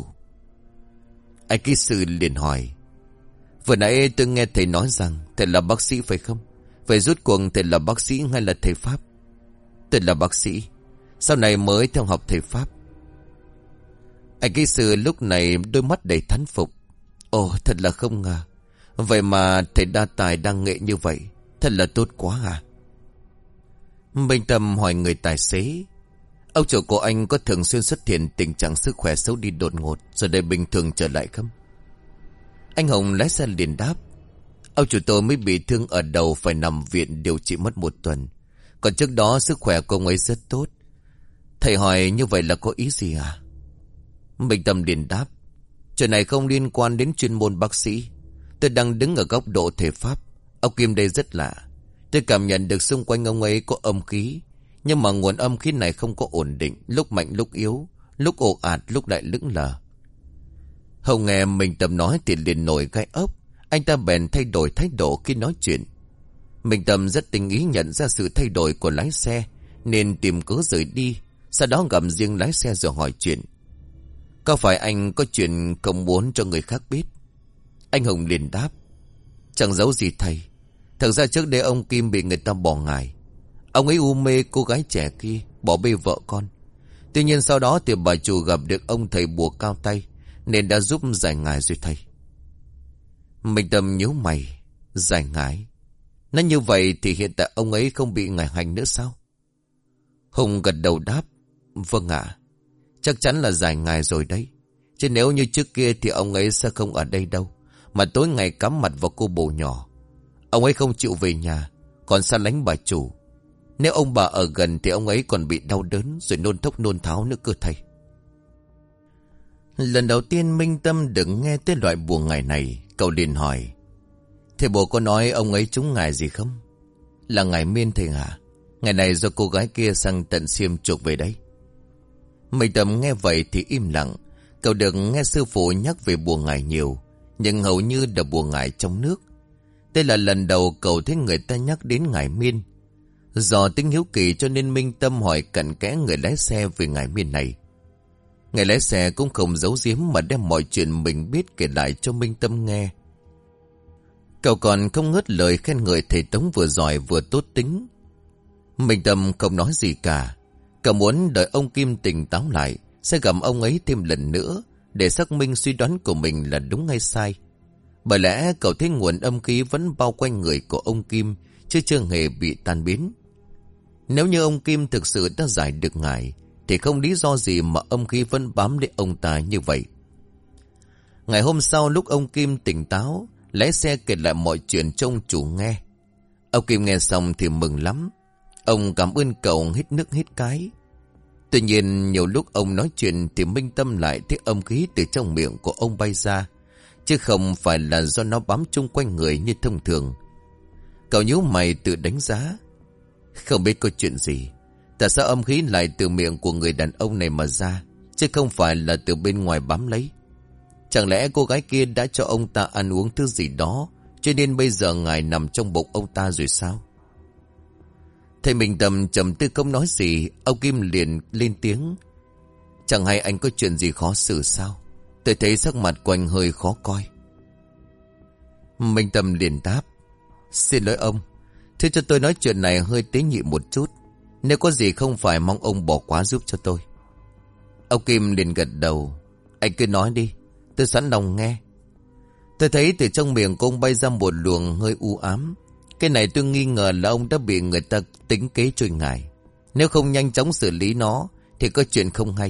Anh kỹ sư liền hỏi: vừa nãy tôi nghe thầy nói rằng thầy là bác sĩ phải không? Vậy rốt cuộc thầy là bác sĩ hay là thầy Pháp? Tôi là bác sĩ, sau này mới theo học thầy Pháp. Anh kỹ sư lúc này đôi mắt đầy thán phục: ồ, thật là không ngờ. Vậy mà thầy đa tài đa nghệ như vậy, thật là tốt quá à. Minh Tâm hỏi người tài xế: ông chủ của anh có thường xuyên xuất hiện tình trạng sức khỏe xấu đi đột ngột rồi để bình thường trở lại không? Anh Hồng lái xe liền đáp: ông chủ tôi mới bị thương ở đầu, phải nằm viện điều trị mất một tuần. Còn trước đó sức khỏe của ông ấy rất tốt. Thầy hỏi như vậy là có ý gì à? Minh Tâm liền đáp: chuyện này không liên quan đến chuyên môn bác sĩ. Tôi đang đứng ở góc độ thể pháp. Ông Kim đây rất lạ. Tôi cảm nhận được xung quanh ông ấy có âm khí, nhưng mà nguồn âm khí này không có ổn định, lúc mạnh lúc yếu, lúc ồ ạt lúc lại lững lờ. Hồng nghe Minh Tâm nói thì liền nổi gai ốc. Anh ta bèn thay đổi thái độ khi nói chuyện. Minh Tâm rất tinh ý nhận ra sự thay đổi của lái xe, nên tìm cớ rời đi. Sau đó gặp riêng lái xe rồi hỏi chuyện: có phải anh có chuyện không muốn cho người khác biết? Anh Hồng liền đáp: chẳng giấu gì thầy. Thật ra trước đây ông Kim bị người ta bỏ ngải. Ông ấy u mê cô gái trẻ kia, bỏ bê vợ con. Tuy nhiên sau đó thì bà chủ gặp được ông thầy bùa cao tay, nên đã giúp giải ngải rồi thầy. Minh Tâm nhíu mày: giải ngải? Nói như vậy thì hiện tại ông ấy không bị ngải hành nữa sao? Hùng gật đầu đáp: vâng ạ, chắc chắn là giải ngải rồi đấy. Chứ nếu như trước kia thì ông ấy sẽ không ở đây đâu, mà tối ngày cắm mặt vào cô bồ nhỏ. Ông ấy không chịu về nhà, còn xa lánh bà chủ. Nếu ông bà ở gần thì ông ấy còn bị đau đớn rồi nôn thốc nôn tháo nữa cơ thầy. Lần đầu tiên Minh Tâm được nghe tới loại bùa ngải này, cậu liền hỏi: thầy bồ có nói ông ấy trúng ngải gì không? Là ngải miên thầy hả? Ngày này do cô gái kia sang tận Xiêm chuộc về đấy. Minh Tâm nghe vậy thì im lặng. Cậu được nghe sư phụ nhắc về bùa ngải nhiều, nhưng hầu như là bùa ngải trong nước. Đây là lần đầu cậu thấy người ta nhắc đến ngải miên. Do tính hiếu kỳ cho nên Minh Tâm hỏi cặn kẽ người lái xe về ngải miên này. Người lái xe cũng không giấu giếm mà đem mọi chuyện mình biết kể lại cho Minh Tâm nghe. Cậu còn không ngớt lời khen ngợi thầy Tống vừa giỏi vừa tốt tính. Minh Tâm không nói gì cả. Cậu muốn đợi ông Kim tỉnh táo lại, sẽ gặp ông ấy thêm lần nữa để xác minh suy đoán của mình là đúng hay sai. Bởi lẽ cậu thấy nguồn âm khí vẫn bao quanh người của ông Kim, chứ chưa hề bị tan biến. Nếu như ông Kim thực sự đã giải được ngài, thì không lý do gì mà âm khí vẫn bám lấy ông ta như vậy. Ngày hôm sau, lúc ông Kim tỉnh táo, lái xe kể lại mọi chuyện cho ông chủ nghe. Ông Kim nghe xong thì mừng lắm. Ông cảm ơn cậu hít nước hít cái. Tuy nhiên nhiều lúc ông nói chuyện thì Minh Tâm lại thấy âm khí từ trong miệng của ông bay ra, chứ không phải là do nó bám chung quanh người như thông thường. Cậu nhíu mày tự đánh giá. Không biết có chuyện gì, tại sao âm khí lại từ miệng của người đàn ông này mà ra, chứ không phải là từ bên ngoài bám lấy. Chẳng lẽ cô gái kia đã cho ông ta ăn uống thứ gì đó, cho nên bây giờ ngài nằm trong bụng ông ta rồi sao? Thầy Minh Tâm trầm tư không nói gì. Ông Kim liền lên tiếng. Chẳng hay anh có chuyện gì khó xử sao? Tôi thấy sắc mặt của anh hơi khó coi. Minh Tâm liền đáp. Xin lỗi ông, thế cho tôi nói chuyện này hơi tế nhị một chút. Nếu có gì không phải mong ông bỏ quá giúp cho tôi. Ông Kim liền gật đầu. Anh cứ nói đi, tôi sẵn lòng nghe. Tôi thấy từ trong miệng của ông bay ra một luồng hơi u ám. Cái này tôi nghi ngờ là ông đã bị người ta tính kế trôi ngài. Nếu không nhanh chóng xử lý nó thì có chuyện không hay.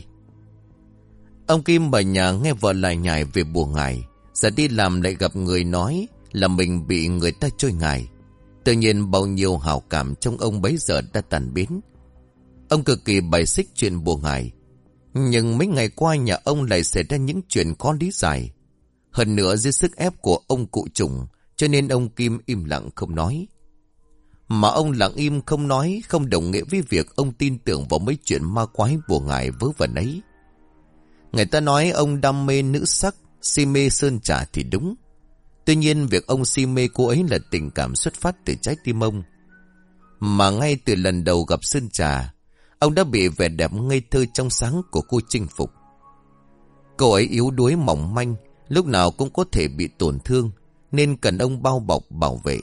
Ông Kim bà nhà nghe vợ lại nhải về bùa ngài. Giờ đi làm lại gặp người nói là mình bị người ta trôi ngài. Tự nhiên bao nhiêu hảo cảm trong ông bấy giờ đã tàn biến. Ông cực kỳ bài xích chuyện bùa ngài. Nhưng mấy ngày qua nhà ông lại xảy ra những chuyện khó lý giải. Hơn nữa dưới sức ép của ông cụ Trùng, cho nên ông Kim im lặng không nói. Mà ông lặng im không nói không đồng nghĩa với việc ông tin tưởng vào mấy chuyện ma quái bùa ngải vớ vẩn ấy. Người ta nói ông đam mê nữ sắc, si mê sơn trà thì đúng. Tuy nhiên việc ông si mê cô ấy là tình cảm xuất phát từ trái tim ông. Mà ngay từ lần đầu gặp sơn trà, ông đã bị vẻ đẹp ngây thơ trong sáng của cô chinh phục. Cô ấy yếu đuối mỏng manh, lúc nào cũng có thể bị tổn thương, nên cần ông bao bọc bảo vệ.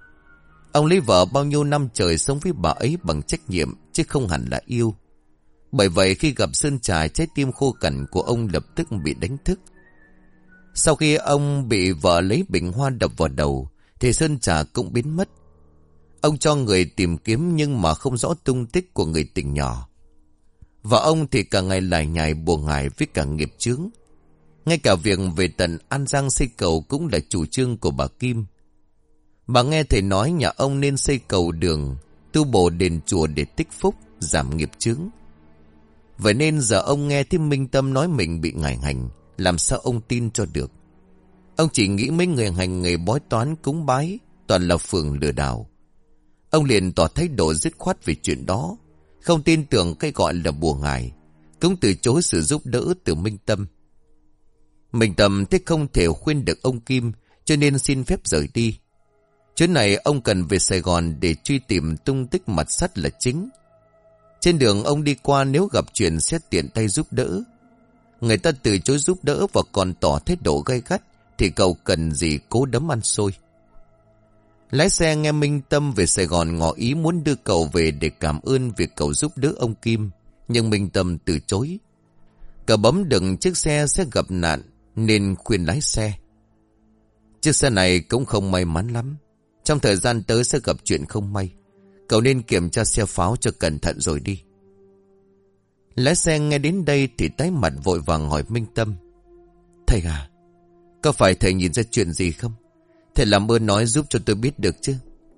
Ông lấy vợ bao nhiêu năm trời sống với bà ấy bằng trách nhiệm, chứ không hẳn là yêu. Bởi vậy khi gặp sơn trà, trái tim khô cằn của ông lập tức bị đánh thức. Sau khi ông bị vợ lấy bình hoa đập vào đầu, thì sơn trà cũng biến mất. Ông cho người tìm kiếm nhưng mà không rõ tung tích của người tình nhỏ. Và ông thì cả ngày lải nhải bùa ngải với cả nghiệp chướng. Ngay cả việc về tận An Giang xây cầu cũng là chủ trương của bà Kim. Bà nghe thầy nói nhà ông nên xây cầu đường, tu bổ đền chùa để tích phúc, giảm nghiệp chướng. Vậy nên giờ ông nghe thấy Minh Tâm nói mình bị ngải hành, làm sao ông tin cho được? Ông chỉ nghĩ mấy người hành nghề bói toán cúng bái toàn là phường lừa đảo. Ông liền tỏ thái độ dứt khoát về chuyện đó, không tin tưởng cái gọi là bùa ngải, cũng từ chối sự giúp đỡ từ Minh Tâm. Minh Tâm thấy không thể khuyên được ông Kim, cho nên xin phép rời đi. Chuyến này ông cần về Sài Gòn để truy tìm tung tích mặt sắt là chính. Trên đường ông đi qua nếu gặp chuyện sẽ tiện tay giúp đỡ. Người ta từ chối giúp đỡ và còn tỏ thái độ gay gắt thì cậu cần gì cố đấm ăn xôi. Lái xe nghe Minh Tâm về Sài Gòn ngỏ ý muốn đưa cậu về để cảm ơn việc cậu giúp đỡ ông Kim, nhưng Minh Tâm từ chối. Cậu bấm đừng chiếc xe sẽ gặp nạn nên khuyên lái xe. Chiếc xe này cũng không may mắn lắm, trong thời gian tới sẽ gặp chuyện không may. Cậu nên kiểm tra xe pháo cho cẩn thận rồi đi. Lái xe nghe đến đây thì tái mặt vội vàng hỏi Minh Tâm. Thầy à, có phải thầy nhìn ra chuyện gì không? Thầy làm ơn nói giúp cho tôi biết được chứ.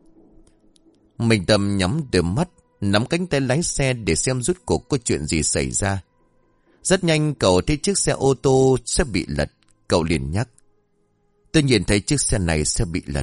Minh Tâm nhắm đôi mắt, nắm cánh tay lái xe để xem rốt cuộc có chuyện gì xảy ra. Rất nhanh cậu thấy chiếc xe ô tô sẽ bị lật. Cậu liền nhắc. Tôi nhìn thấy chiếc xe này sẽ bị lật.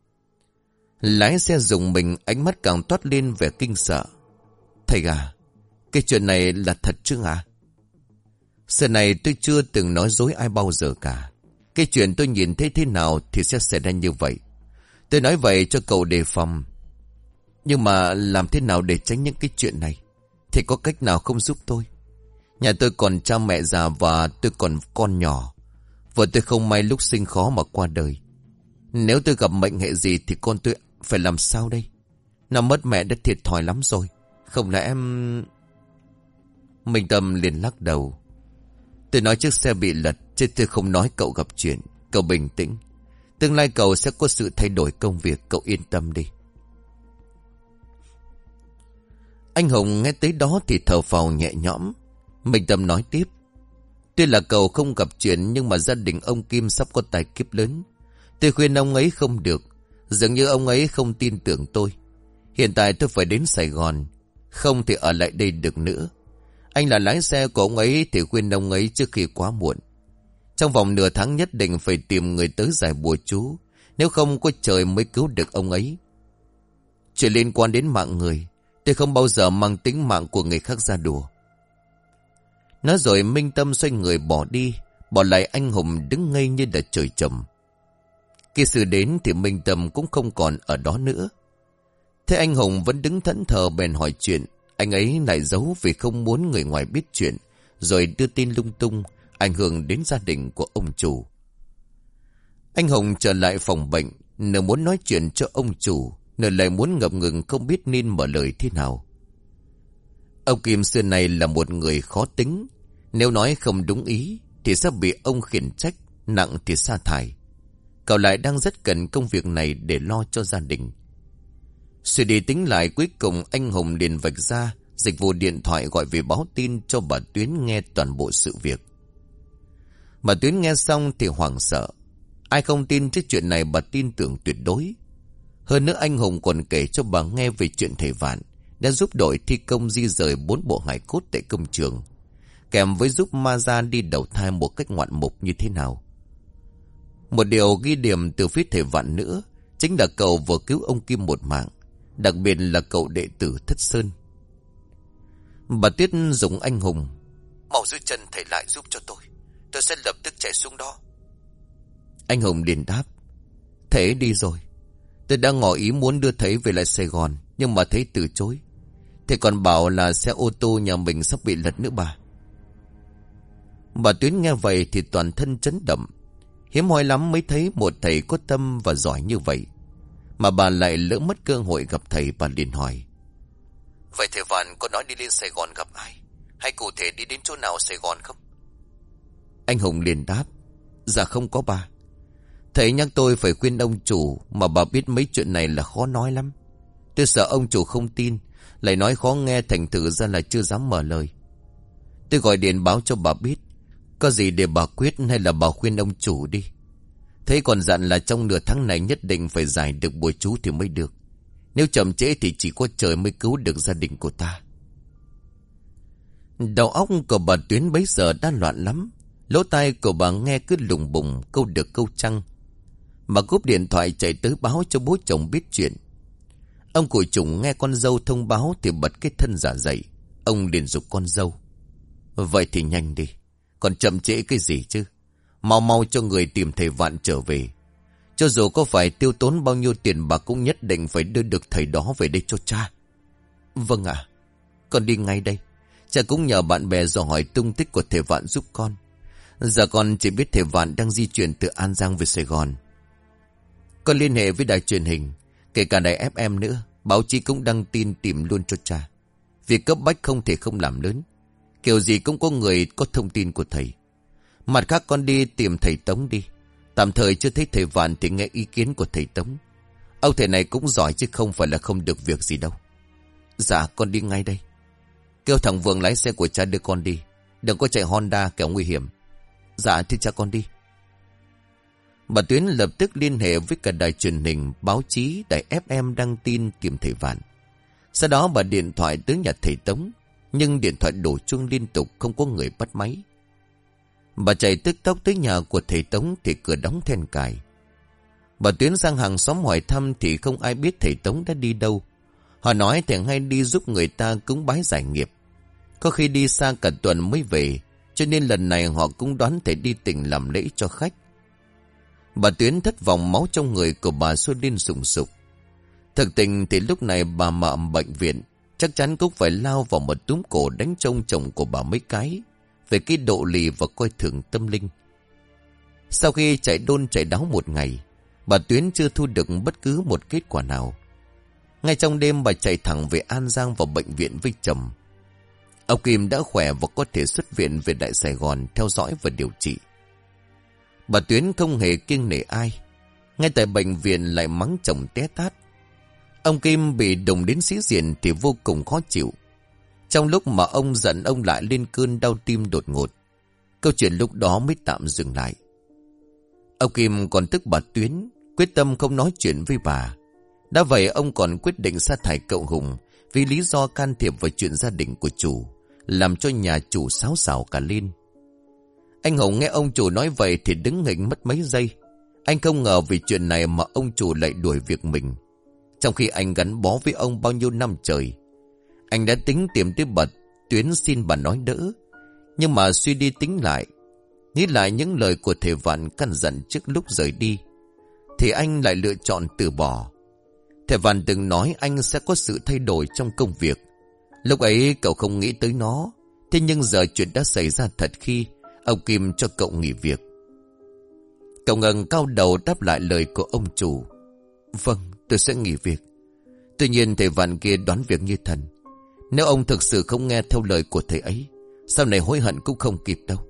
Lái xe rùng mình, ánh mắt càng toát lên vẻ kinh sợ. Thầy à, cái chuyện này là thật chứ à? Xe này tôi chưa từng nói dối ai bao giờ cả. Cái chuyện tôi nhìn thấy thế nào thì sẽ xảy ra như vậy. Tôi nói vậy cho cậu đề phòng. Nhưng mà làm thế nào để tránh những cái chuyện này? Thì có cách nào không giúp tôi? Nhà tôi còn cha mẹ già và tôi còn con nhỏ. Vợ tôi không may lúc sinh khó mà qua đời. Nếu tôi gặp mệnh hệ gì thì con tôi phải làm sao đây? Nó mất mẹ đã thiệt thòi lắm rồi. Không lẽ em... Minh Tâm liền lắc đầu. Tôi nói chiếc xe bị lật, chứ tôi không nói cậu gặp chuyện. Cậu bình tĩnh. Tương lai cậu sẽ có sự thay đổi công việc, cậu yên tâm đi. Anh Hùng nghe tới đó thì thở phào nhẹ nhõm. Minh Tâm nói tiếp. Tuy là cậu không gặp chuyện, nhưng mà gia đình ông Kim sắp có tai kiếp lớn. Tôi khuyên ông ấy không được. Dường như ông ấy không tin tưởng tôi. Hiện tại tôi phải đến Sài Gòn, không thể ở lại đây được nữa. Anh là lái xe của ông ấy thì khuyên ông ấy trước khi quá muộn. Trong vòng nửa tháng nhất định phải tìm người tới giải bùa chú. Nếu không có trời mới cứu được ông ấy. Chuyện liên quan đến mạng người, tôi không bao giờ mang tính mạng của người khác ra đùa. Nói rồi Minh Tâm xoay người bỏ đi, bỏ lại anh Hùng đứng ngây như là trời trầm. Khi sự đến thì Minh Tâm cũng không còn ở đó nữa. Thế anh Hùng vẫn đứng thẫn thờ bèn hỏi chuyện. Anh ấy lại giấu vì không muốn người ngoài biết chuyện, rồi đưa tin lung tung, ảnh hưởng đến gia đình của ông chủ. Anh Hùng trở lại phòng bệnh, nửa muốn nói chuyện cho ông chủ, nửa lại muốn ngập ngừng không biết nên mở lời thế nào. Ông Kim xưa này là một người khó tính. Nếu nói không đúng ý thì sẽ bị ông khiển trách, nặng thì sa thải. Cậu lại đang rất cần công việc này để lo cho gia đình. Suy đi tính lại, cuối cùng anh Hùng liền vạch ra dịch vụ điện thoại gọi về báo tin cho bà Tuyến nghe toàn bộ sự việc. Bà Tuyến nghe xong thì hoảng sợ. Ai không tin trước chuyện này bà tin tưởng tuyệt đối. Hơn nữa anh Hùng còn kể cho bà nghe về chuyện thầy Vạn đã giúp đội thi công di rời bốn bộ hài cốt tại công trường, kèm với giúp ma gia đi đầu thai một cách ngoạn mục như thế nào. Một điều ghi điểm từ phía thầy Vạn nữa chính là cậu vừa cứu ông Kim một mạng, đặc biệt là cậu đệ tử Thất Sơn. Bà Tuyết dùng anh Hùng: mau giữ chân thầy lại giúp cho tôi, tôi sẽ lập tức chạy xuống đó. Anh Hùng liền đáp: thầy đi rồi. Tôi đã ngỏ ý muốn đưa thầy về lại Sài Gòn, nhưng mà thầy từ chối. Thầy còn bảo là xe ô tô nhà mình sắp bị lật nữa bà. Bà Tuyến nghe vậy thì toàn thân chấn động. Hiếm hoi lắm mới thấy một thầy có tâm và giỏi như vậy, mà bà lại lỡ mất cơ hội gặp thầy. Bà liền hỏi: vậy thầy Vạn có nói đi lên Sài Gòn gặp ai, hay cụ thể đi đến chỗ nào Sài Gòn không? Anh Hùng liền đáp: dạ không có bà. Thầy nhắc tôi phải khuyên ông chủ, mà bà biết mấy chuyện này là khó nói lắm. Tôi sợ ông chủ không tin, lại nói khó nghe, thành thử ra là chưa dám mở lời. Tôi gọi điện báo cho bà biết, có gì để bà quyết, hay là bà khuyên ông chủ đi. Thế còn dặn là trong nửa tháng này nhất định phải giải được bùa chú thì mới được. Nếu chậm trễ thì chỉ có trời mới cứu được gia đình của ta. Đầu óc của bà Tuyến bấy giờ đã loạn lắm. Lỗ tai của bà nghe cứ lùng bùng câu được câu trăng. Bà cúp điện thoại chạy tới báo cho bố chồng biết chuyện. Ông cụ Trùng nghe con dâu thông báo thì bật cái thân giả dậy. Ông liền giục con dâu: vậy thì nhanh đi, còn chậm trễ cái gì chứ. Mau mau cho người tìm thầy Vạn trở về. Cho dù có phải tiêu tốn bao nhiêu tiền bà cũng nhất định phải đưa được thầy đó về đây cho cha. Vâng ạ, con đi ngay đây. Cha cũng nhờ bạn bè dò hỏi tung tích của thầy Vạn giúp con. Giờ con chỉ biết thầy Vạn đang di chuyển từ An Giang về Sài Gòn. Con liên hệ với đài truyền hình, kể cả đài ép em nữa. Báo chí cũng đăng tin tìm luôn cho cha. Việc cấp bách không thể không làm lớn. Kiểu gì cũng có người có thông tin của thầy. Mặt khác con đi tìm thầy Tống đi. Tạm thời chưa thấy thầy Vạn thì nghe ý kiến của thầy Tống. Ông thầy này cũng giỏi chứ không phải là không được việc gì đâu. Dạ con đi ngay đây. Kêu thằng Vượng lái xe của cha đưa con đi. Đừng có chạy Honda kẻo nguy hiểm. Dạ thì cha con đi. Bà Tuyến lập tức liên hệ với cả đài truyền hình, báo chí, đài ép em đăng tin tìm thầy Vạn. Sau đó bà điện thoại tới nhà thầy Tống, nhưng điện thoại đổ chuông liên tục, không có người bắt máy. Bà chạy tức tốc tới nhà của thầy Tống thì cửa đóng then cài. Bà Tuyến sang hàng xóm hỏi thăm thì không ai biết thầy Tống đã đi đâu. Họ nói thầy hay đi giúp người ta cúng bái giải nghiệp. Có khi đi xa cả tuần mới về, cho nên lần này họ cũng đoán thầy đi tỉnh làm lễ cho khách. Bà Tuyến thất vọng, máu trong người của bà sôi lên sùng sục. Thực tình thì lúc này bà mợ bệnh viện, chắc chắn cũng phải lao vào một túm cổ đánh trông chồng của bà mấy cái về cái độ lì và coi thường tâm linh. Sau khi chạy đôn chạy đáo một ngày, bà Tuyến chưa thu được bất cứ một kết quả nào. Ngay trong đêm bà chạy thẳng về An Giang vào bệnh viện với chồng. Ông Kim đã khỏe và có thể xuất viện về Đại Sài Gòn theo dõi và điều trị. Bà Tuyến không hề kiêng nể ai. Ngay tại bệnh viện lại mắng chồng té tát. Ông Kim bị đụng đến sĩ diện thì vô cùng khó chịu. Trong lúc mà ông giận, ông lại lên cơn đau tim đột ngột. Câu chuyện lúc đó mới tạm dừng lại. Ông Kim còn tức bà Tuyến, quyết tâm không nói chuyện với bà. Đã vậy ông còn quyết định sa thải cậu Hùng vì lý do can thiệp vào chuyện gia đình của chủ, làm cho nhà chủ xáo xào cả lên. Anh Hùng nghe ông chủ nói vậy thì đứng nghỉnh mất mấy giây. Anh không ngờ vì chuyện này mà ông chủ lại đuổi việc mình, trong khi anh gắn bó với ông bao nhiêu năm trời. Anh đã tính tìm tới bà Tuyến xin bà nói đỡ, nhưng mà suy đi tính lại, nghĩ lại những lời của thầy Vạn căn dặn trước lúc rời đi, thì anh lại lựa chọn từ bỏ. Thầy Vạn từng nói anh sẽ có sự thay đổi trong công việc. Lúc ấy cậu không nghĩ tới nó, thế nhưng giờ chuyện đã xảy ra thật khi ông Kim cho cậu nghỉ việc. Cậu ngẩng cao đầu đáp lại lời của ông chủ. Vâng, tôi sẽ nghỉ việc. Tuy nhiên thầy Vạn kia đoán việc như thần. Nếu ông thực sự không nghe theo lời của thầy ấy, sau này hối hận cũng không kịp đâu.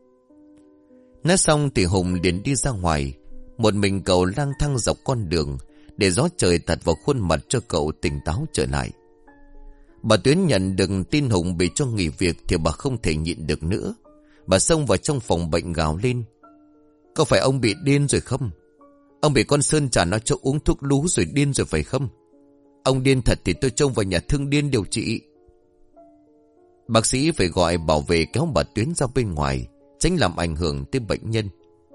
Nói xong thì Hùng liền đi ra ngoài. Một mình cậu lang thang dọc con đường, để gió trời tạt vào khuôn mặt cho cậu tỉnh táo trở lại. Bà Tuyến nhận được tin Hùng bị cho nghỉ việc thì bà không thể nhịn được nữa. Bà xông vào trong phòng bệnh gào lên. Có phải ông bị điên rồi không? Ông bị con Sơn trả nó cho uống thuốc lú rồi điên rồi phải không? Ông điên thật thì tôi trông vào nhà thương điên điều trị. Bác sĩ phải gọi bảo vệ kéo bà Tuyến ra bên ngoài, tránh làm ảnh hưởng tới bệnh nhân.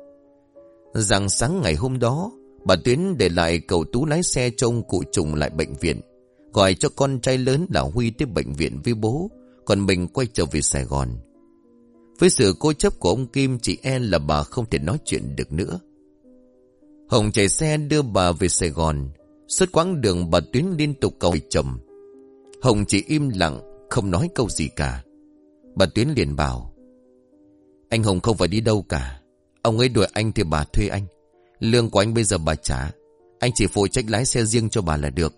Rạng sáng ngày hôm đó, bà Tuyến để lại cậu Tú lái xe cho ông cụ Trùng lại bệnh viện, gọi cho con trai lớn là Huy tới bệnh viện với bố, còn mình quay trở về Sài Gòn. Với sự cố chấp của ông Kim, chị e là bà không thể nói chuyện được nữa. Hồng chạy xe đưa bà về Sài Gòn. Suốt quãng đường bà Tuyến liên tục cầu chồng. Hồng chỉ im lặng, không nói câu gì cả. Bà Tuyến liền bảo: Anh Hồng không phải đi đâu cả. Ông ấy đuổi anh thì bà thuê anh. Lương của anh bây giờ bà trả. Anh chỉ phụ trách lái xe riêng cho bà là được.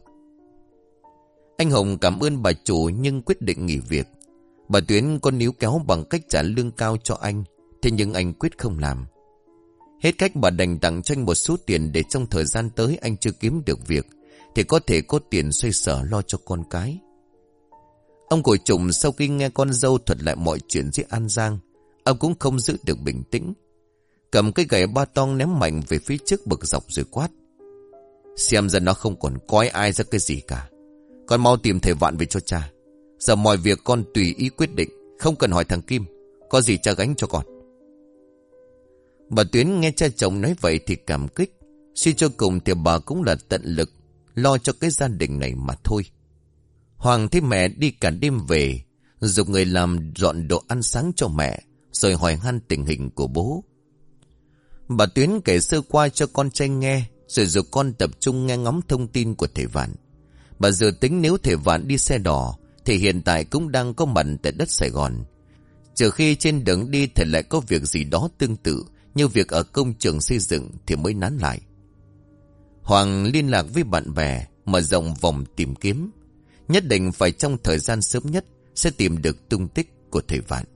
Anh Hồng cảm ơn bà chủ nhưng quyết định nghỉ việc. Bà Tuyến có níu kéo bằng cách trả lương cao cho anh, thế nhưng anh quyết không làm. Hết cách bà đành tặng cho anh một số tiền để trong thời gian tới anh chưa kiếm được việc thì có thể có tiền xoay sở lo cho con cái. Ông cụ Trùng sau khi nghe con dâu thuật lại mọi chuyện dưới An Giang, ông cũng không giữ được bình tĩnh. Cầm cái gậy ba tong ném mạnh về phía trước bực dọc rồi quát: Xem ra nó không còn coi ai ra cái gì cả. Con mau tìm thầy Vạn về cho cha. Giờ mọi việc con tùy ý quyết định, không cần hỏi thằng Kim. Có gì cha gánh cho con. Bà Tuyến nghe cha chồng nói vậy thì cảm kích. Suy cho cùng thì bà cũng là tận lực lo cho cái gia đình này mà thôi. Hoàng thấy mẹ đi cả đêm về, giục người làm dọn đồ ăn sáng cho mẹ, rồi hỏi han tình hình của bố. Bà Tuyến kể sơ qua cho con trai nghe, rồi giục con tập trung nghe ngóng thông tin của thầy Vạn. Bà dự tính nếu thầy Vạn đi xe đỏ thì hiện tại cũng đang có mặt tại đất Sài Gòn. Trừ khi trên đường đi thầy lại có việc gì đó tương tự như việc ở công trường xây dựng thì mới nán lại. Hoàng liên lạc với bạn bè, mở rộng vòng tìm kiếm. Nhất định phải trong thời gian sớm nhất sẽ tìm được tung tích của thầy Vạn.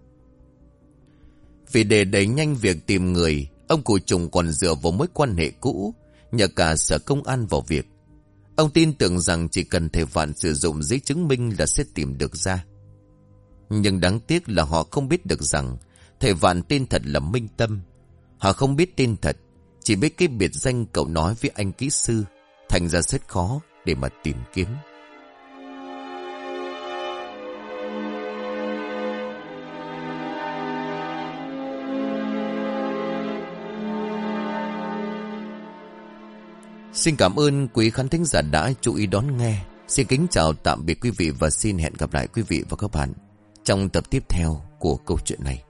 Vì để đẩy nhanh việc tìm người, ông cụ Trùng còn dựa vào mối quan hệ cũ, nhờ cả sở công an vào việc. Ông tin tưởng rằng chỉ cần thầy Vạn sử dụng giấy chứng minh là sẽ tìm được ra. Nhưng đáng tiếc là họ không biết được rằng thầy Vạn tên thật là Minh Tâm. Họ không biết tên thật, chỉ biết cái biệt danh cậu nói với anh kỹ sư, thành ra rất khó để mà tìm kiếm. Xin cảm ơn quý khán thính giả đã chú ý đón nghe. Xin kính chào tạm biệt quý vị và xin hẹn gặp lại quý vị và các bạn trong tập tiếp theo của câu chuyện này.